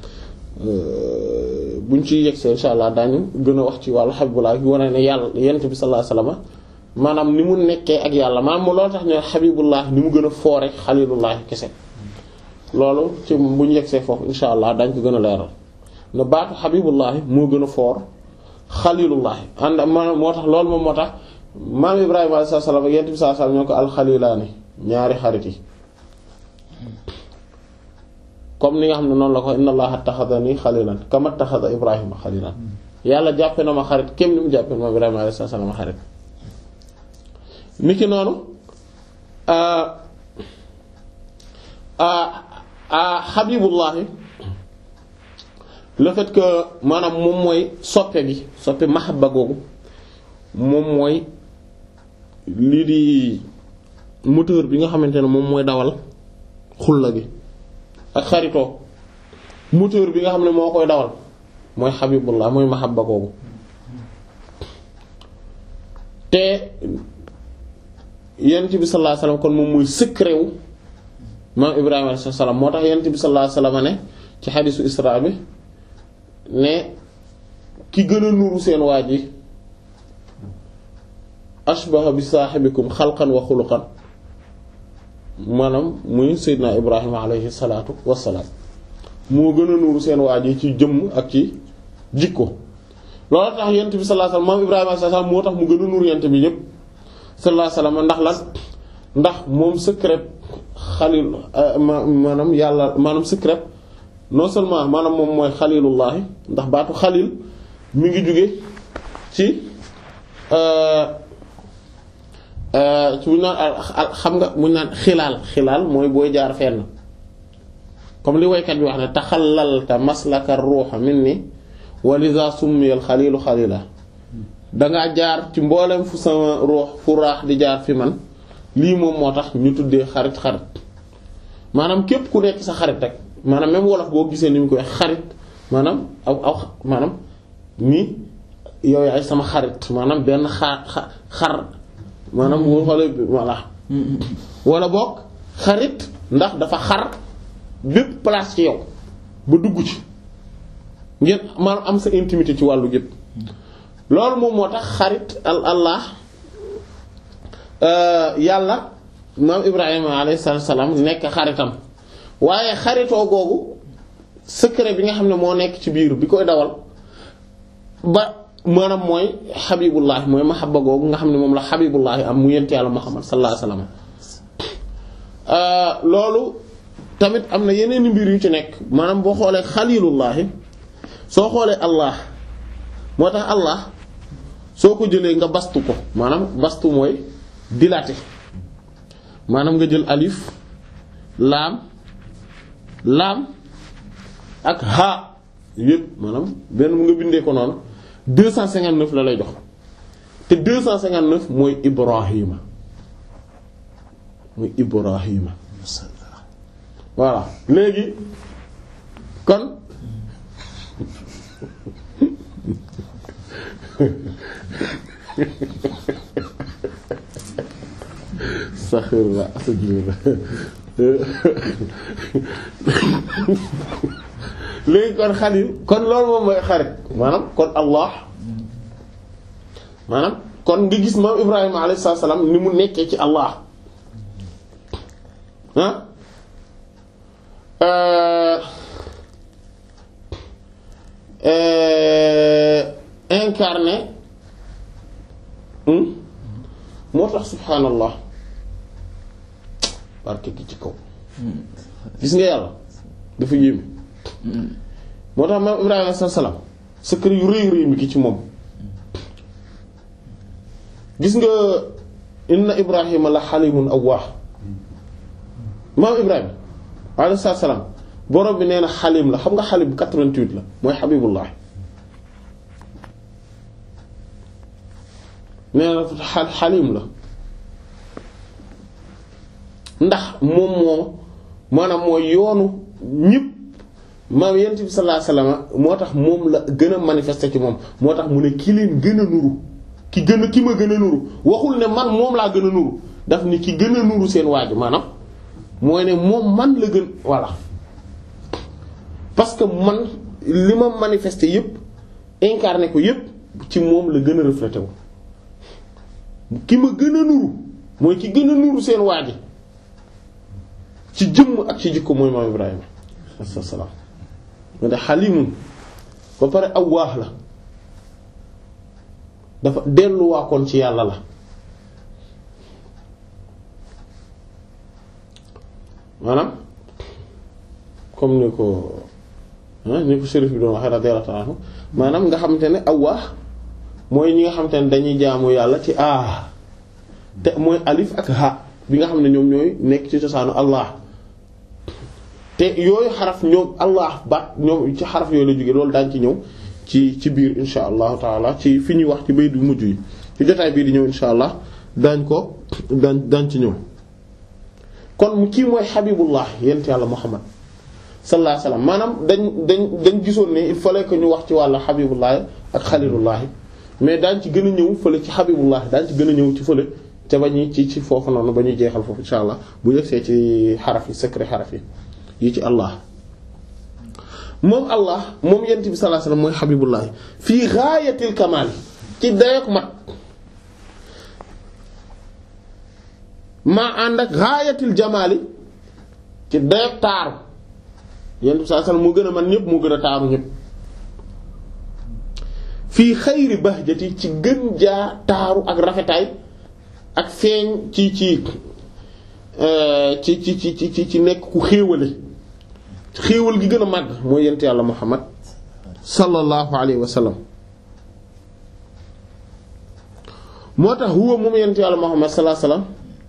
buñ ciy yegsee insha allah daañu gën a wax ci wàllu habibullah bi wane ne yàlla yent bi sallallahu alayhi wasallam maanaam ni mu nekkee ak yàlla maanaam loolu tax ne habibullah ni mu gën a foore xalilullah kese loolu ci buñ yegsee foofu insha allah daañ ko gën a leeral ne baatu habibullah moo gën a foor xalilullah ànd maanaam moo tax loolu moom moo tax maam Ibrahima alayhi salaam ak yent bi sallallahu alayhi wasallam ñoo ko alxalilaani ñaari xarit yi comme ni nga xam ne noonu la ko inna allaha taxadani xalilan kama taxada Ibrahima xalilan yàlla jàppe na ma xarit kem ni mu jàppe maam Ibrahima alayhi salaam xarit niki noonu habibullahi le fait que maanaam moom mooy soppe bi soppe mahabba googu moom mooy lii di moteur bi nga xamante ne moom mooy dawal xulla gi ak xaritoo moteur bi nga xam ne moo koy dawal mooy habibullah mooy mahabba googu te yent bi sallallahu alayhi wasallam kon moom mooy secret wu maam Ibrahima alayhi salaam moo tax yent bi sallallahu alayhi wasallam ne ci xadiisu Isra bi ne ki gën a nuru seen waa ji ashbaha bi saahibikum xalqan wa xuluqan maanaam muy Seydina Ibrahima alayhi salaatu wassalaam moo gën a nuru seen waa ji ci jëmm ak ci jikko loolu tax yent bi sallallahu alayhi wasallam maam Ibrahima alayhi salaam moo tax mu gën a nuru yent bi ñépp sallallahu alayhi wasallam ndax lan ndax moom secret xalil maanaam yàlla maanaam secret non seulement maanaam moom mooy xalilullahi ndax baatu xalil mi ngi jóge ci ci bu ñu naan xam nga mu ñu naan xilaal xilaal mooy booy jaar fenn comme li waykat bi wax ne taxallalta maslaka ruuxa minni wa liza summiyal xalilu xalila dangaa jaar ci mboolem fu sama ruux fu raax di jaar fi man lii moom moo tax ñu tuddee xarit xarit maanaam képp ku nekk sa xarit rek maanaam même wolof boo gisee ni mu koy xarit maanaam aw aw maanaam ni yow yaay sama xarit maanaam benn xaar xar maanaam boo xoolee voilà wala boog xarit ndax dafa xar bépp place ci yow ba dugg ci ngeen maanaam am sa intimité ci wàllu gépp loolu moom moo tax xarit al allah yàlla maam Ibrahima alayhi salaam nekk xaritam waaye xaritoo googu secret bi nga xam ne moo nekk ci biir bi koy dawal ba maanaam mooy xabibullahi mooy mahabba googu nga xam ne moom la xabibullahi am mu yent yàlla Muhammad sallallahu alayhi wasallam loolu tamit am na yeneen mbir yu ci nekk maanaam boo xoolee xalilullahi soo xoolee Allah moo tax Allah soo ko jëlee nga bastu ko maanaam bastu mooy dilaté maanaam nga jël alif laam laam ak ha yëpp maanaam benn mu nga bindee ko noonu deux cent cinquante-neuf la lay jox te deux cent cinquante-neuf mooy Ibrahima muy Ibrahima voilà léegi kon saxir la asajur léegi kon xalil kon loolu moom mooy xarit maanaam kon Allah maanaam kon nga gis maam Ibrahima alayhi salaam ni mu nekkee ci Allah ah euh euh incarné moo tax subhaanallah barke gi ci kaw gis nga yàlla dafa yéeme moo tax maam Ibrahima alayhi salaam secret yu rëy rëy mi ki ci moom gis nga inna Ibrahima la xalimun awwaah maam Ibrahima alayhi salaam borom bi nee na xalim la xam nga xalim quatre-vingt-huit la mooy xabibullah nee na xalim la ndax moom moo maanaam mooy yoonu ñëpp maam yonent bi sallallahu alayhi wasallam moo tax moom la gën a manifester ci moom moo tax mu ne ki leen gën a nuru ki gën a ki ma gën a nuru waxul ne man moom laa gën a nuru daf ni ki gën a nuru seen waaju maanaam mooy ne moom man la gën voilà parce que man li ma manifester yépp incarné ko yépp ci moom la gën a reflété wu ki ma gën a nuru mooy ki gën a nuru seen waaji ci jëmm ak ci jikko mooy maam Ibrahima alayhi salaam nga de xalimun ba pare awwaah la dafa delluwaakoon ci yàlla la maanaam comme ni ko ni ko shérif bi doon waxee radiyallahu ta'ala anhu maanaam nga xamante ne awwaah mooy ñi nga xamante ne dañuy jaamu yàlla ci ah te mooy alif ak ha bi nga xam ne ñoom ñooy nekk ci cosaanu Allah te yooyu xaraf ñoom Allah ba ñoom ci xaraf yooyu la jógee loolu daañ ci ñëw ci ci biir insha allahu taala ci fi ñuy wax ci bay du mujj yi ci jotaay bii di ñëw insha allah daañ ko daañ daañ ci ñëw kon kii mooy xabibullah yent yàlla Muhammad sallallahu alayhi wasallam maanaam dañ dañ dañ gisoon ne il fallait que ñu wax ci wàllu xabibullah ak xalilullah mais daañ ci gën a ñëw fële ci xabibullah daañ ci gën a ñëw ci fële te ba ñuy ci ci foofu noonu ba ñuy jeexal foofu insha allah bu yegsee ci xaraf yi secret xaraf yi yi ci allah moom allah moom yent bi sallallahu alayhi wasallam mooy xabibullahi fii gaayatil kamaal ci dayook mat maa ànd ak gaayatil jamaali ci dayook taaru yent bi sallallahu alayhi wasallam moo gën a man ñëpp moo gën a taaru ñëpp fii xayri bahjati ci gën jaa taaru ak rafetaay ak feeñ ci ci ci ci ci ci ci nekk ku xéewale xéewal gi gën a màgg mooy yent yàlla Muhammad sallallahu alayhi wa sallam moo tax huwa moom yent yàlla Muhammad sallallahu alayhi wa sallam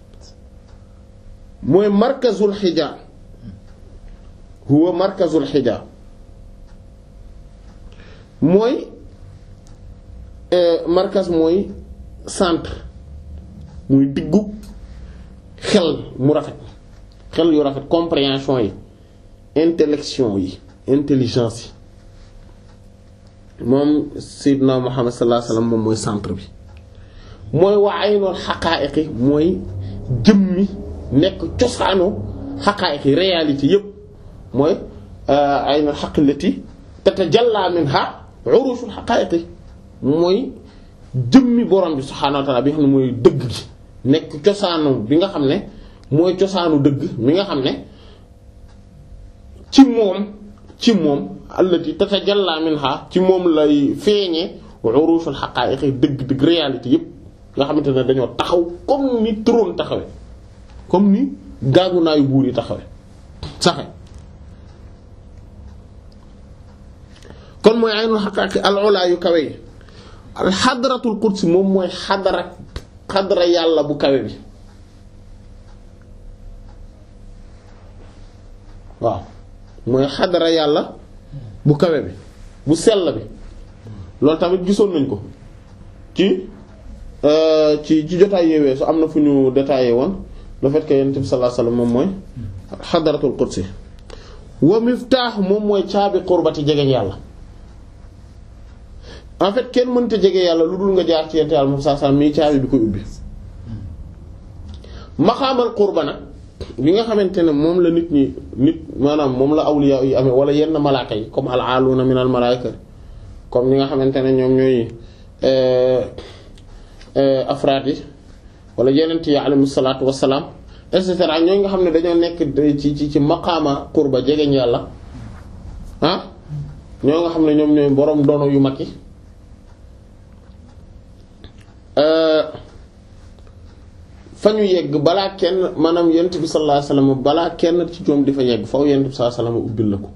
mooy markazul xija huwa markazul xija mooy markaz mooy centre muy diggu xel mu rafet xel yu rafet compréhension yi intellection yi intelligence yi moom Seydina Muhammad sallallahu alayhi wasallam moom mooy centre bi mooy wa aynul xaqaa'iqi mooy jëmmi nekk cosaanu xaqaa'iqi réalité yépp mooy aynul xaqillati tatajalla minha urushul xaqaa'iqi mooy jëmmi borom bi subhaanahu wa ta'ala bi nga xam ne mooy dëgg gi nekk cosaanu bi nga xam ne mooy cosaanu dëgg mi nga xam ne ci moom ci moom allati tatajalla minha ci moom lay feeñee urushul haqa'iq dëgg dëgg réalité yépp nga xamante ne dañoo taxaw comme ni trône taxawe comme ni gaagunaayu buur yi taxawe saxe kon mooy aynul haqa'iq al-ula yu kawe yi al xadratul qudsi moom mooy xadara xadara yàlla bu kawe bi waaw mooy xadara yàlla bu kawe bi bu sell bi loolu tamit gisoon nañ ko ci ci ci jotaay yeewee su am na fu ñu détaillé woon le fait que yonent bi sallallahu alayhi wasallam moom mooy xadaratul qudsi wa miftaax moom mooy caabi qurbati jegeñ yàlla en fait kenn mënta jege yàlla lu dul nga jaar ci yonent yàlla moom sallallahu alayhi wasallam mii caabi bi koy ubbi maqaamal qurba nag bi nga xamante ne moom la nit ñi nit maanaam moom la awliya yi amee wala yenn malaaka yi comme al aaluuna min al malaa'ika comme ñi nga xamante ne ñoom ñooy afraad yi wala yeneen yi alayhimu salaatu wassalaam et cetera ñooy nga xam ne dañoo nekk ci ci ci maqaama qurba jegeñ yàlla ah ñoo nga xam ne ñoom ñooy boroom dono yu mag yi fa ñu yegg balaa kenn maanaam yonent bi sallallahu alayhi wasallam balaa kenn ci ñoom di fa yegg faw yonent bi sallallahu alayhi wasallam ubbil la ko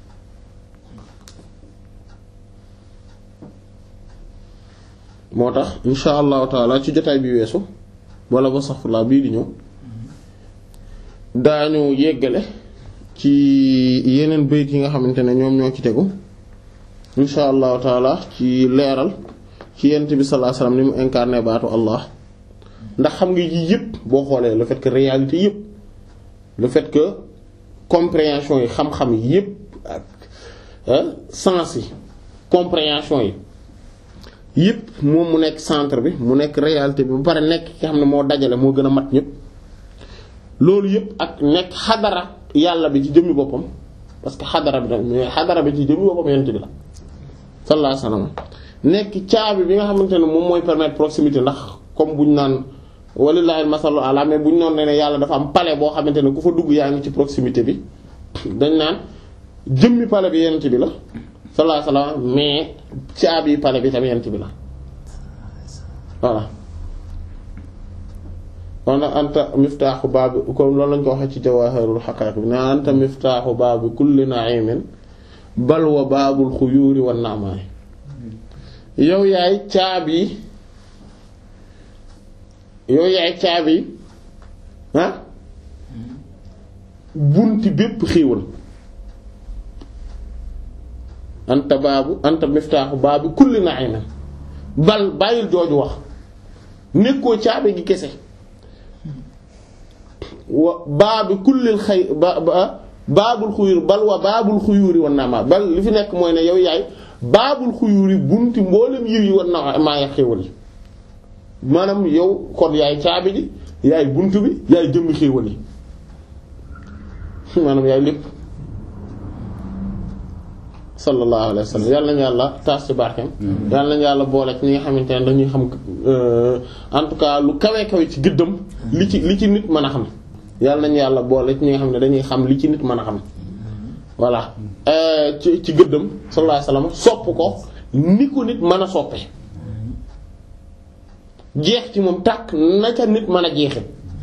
moo tax insha allahu taala ci jotaay bi weesu wala ba sax la bii di ñëw daañu yeggale ci yeneen bayt yi nga xamante ne ñoom ñoo ci tegu insha allahu taala ci leeral ci yonent bi sallallahu alayhi wasallam ni mu incarné baatu Allah ndax xam nga yii yëpp boo xoolee le fait que réalité yëpp le fait que compréhension yi xam-xam yi yëpp ak sens yi compréhension yi yëpp moom mu nekk centre bi mu nekk réalité bi ba pare nekk ki xam ne moo dajale moo gën a mat ñëpp loolu yëpp ak nekk xadara yàlla bi ci jëmmi boppam parce que xadara bi mais xadara bi ci jëmmi boppam yonent bi la sallallahu alayhi wasallam nekk caabi bi nga xamante ne moom mooy permettre proximité ndax comme buñ naan walillahi al-masalu ala mais buñ noon ne ne yàlla dafa am palais boo xamante ne ku fa dugg yaa ngi ci proximité bi dañ naan jëmmi palais bi yonent bi la sallallahu alayhi wasallam mais caabi palais bi tamit yonent bi la voilà kon anta miftaaxu baabi comme loolu lañ ko waxee ci jawahirul haqa'iq bi ne anta miftaaxu baabi kulli na'imin bal wa baabul xuyuuri wan na'maay yow yaay caabi yow yaay caabi ah bunti bépp xéewal anta baabu anta miftaaxu baabi kulli na'imin bal bàyyil jooju wax nekkoo caabi gi kese wa baabi kullil xay ba ba baabul xuyuur bal wa baabul xuyuuri wan na'maa bal li fi nekk mooy ne yow yaay baabul xuyuuri bunti mboolem yiw yi wan na'maa ya xéewal yi maanaam yow kon yaay caabi ji yaay buntu bi yaay jëmmi xéewal yi maanaam yaay lépp sallallahu alayhi wa sallam yàlla nañu yàlla taas ci barkeem yàlla nañu yàlla boole ci ñi nga xamante ne dañuy xam en tout cas lu kawe kawe ci gëddam li ci li ci nit mën a xam yàlla nañu yàlla boole ci ñi nga xam ne dañuy xam li ci nit mën a xam voilà ci ci gëddam sallallahu alayhi wa sallam sopp ko ni ko nit mën a soppe jeex ci moom tàkk na ca nit mën a jeexe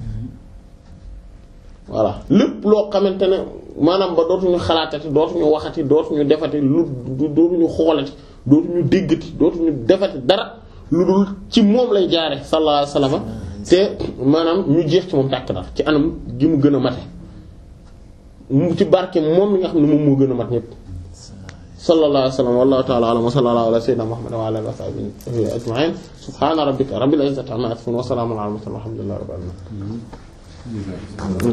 voilà lépp loo xamante ne maanaam ba dootuñu xalaatati dootuñu waxati dootuñu defati lu dootuñu xoolati dootuñu déggati dootuñu defati dara lu dul ci moom lay jaare sallallahu alayhi wasallam te maanaam ñu jeex ci moom tàkk dara ci anam gi mu gën a mate mu ci barke moom mi nga xam ne moom moo gën a mat ñépp sallallahu alayhi wasallam wallahu ta'ala a'lam wa sallallahu ala sayyidina Muhammad wa ala alihi wa sahbihi ajma'in subhana rabbika rabbil izzati amma yasifun wa salamun ala al mursalin walhamdulillahi rabbil alamin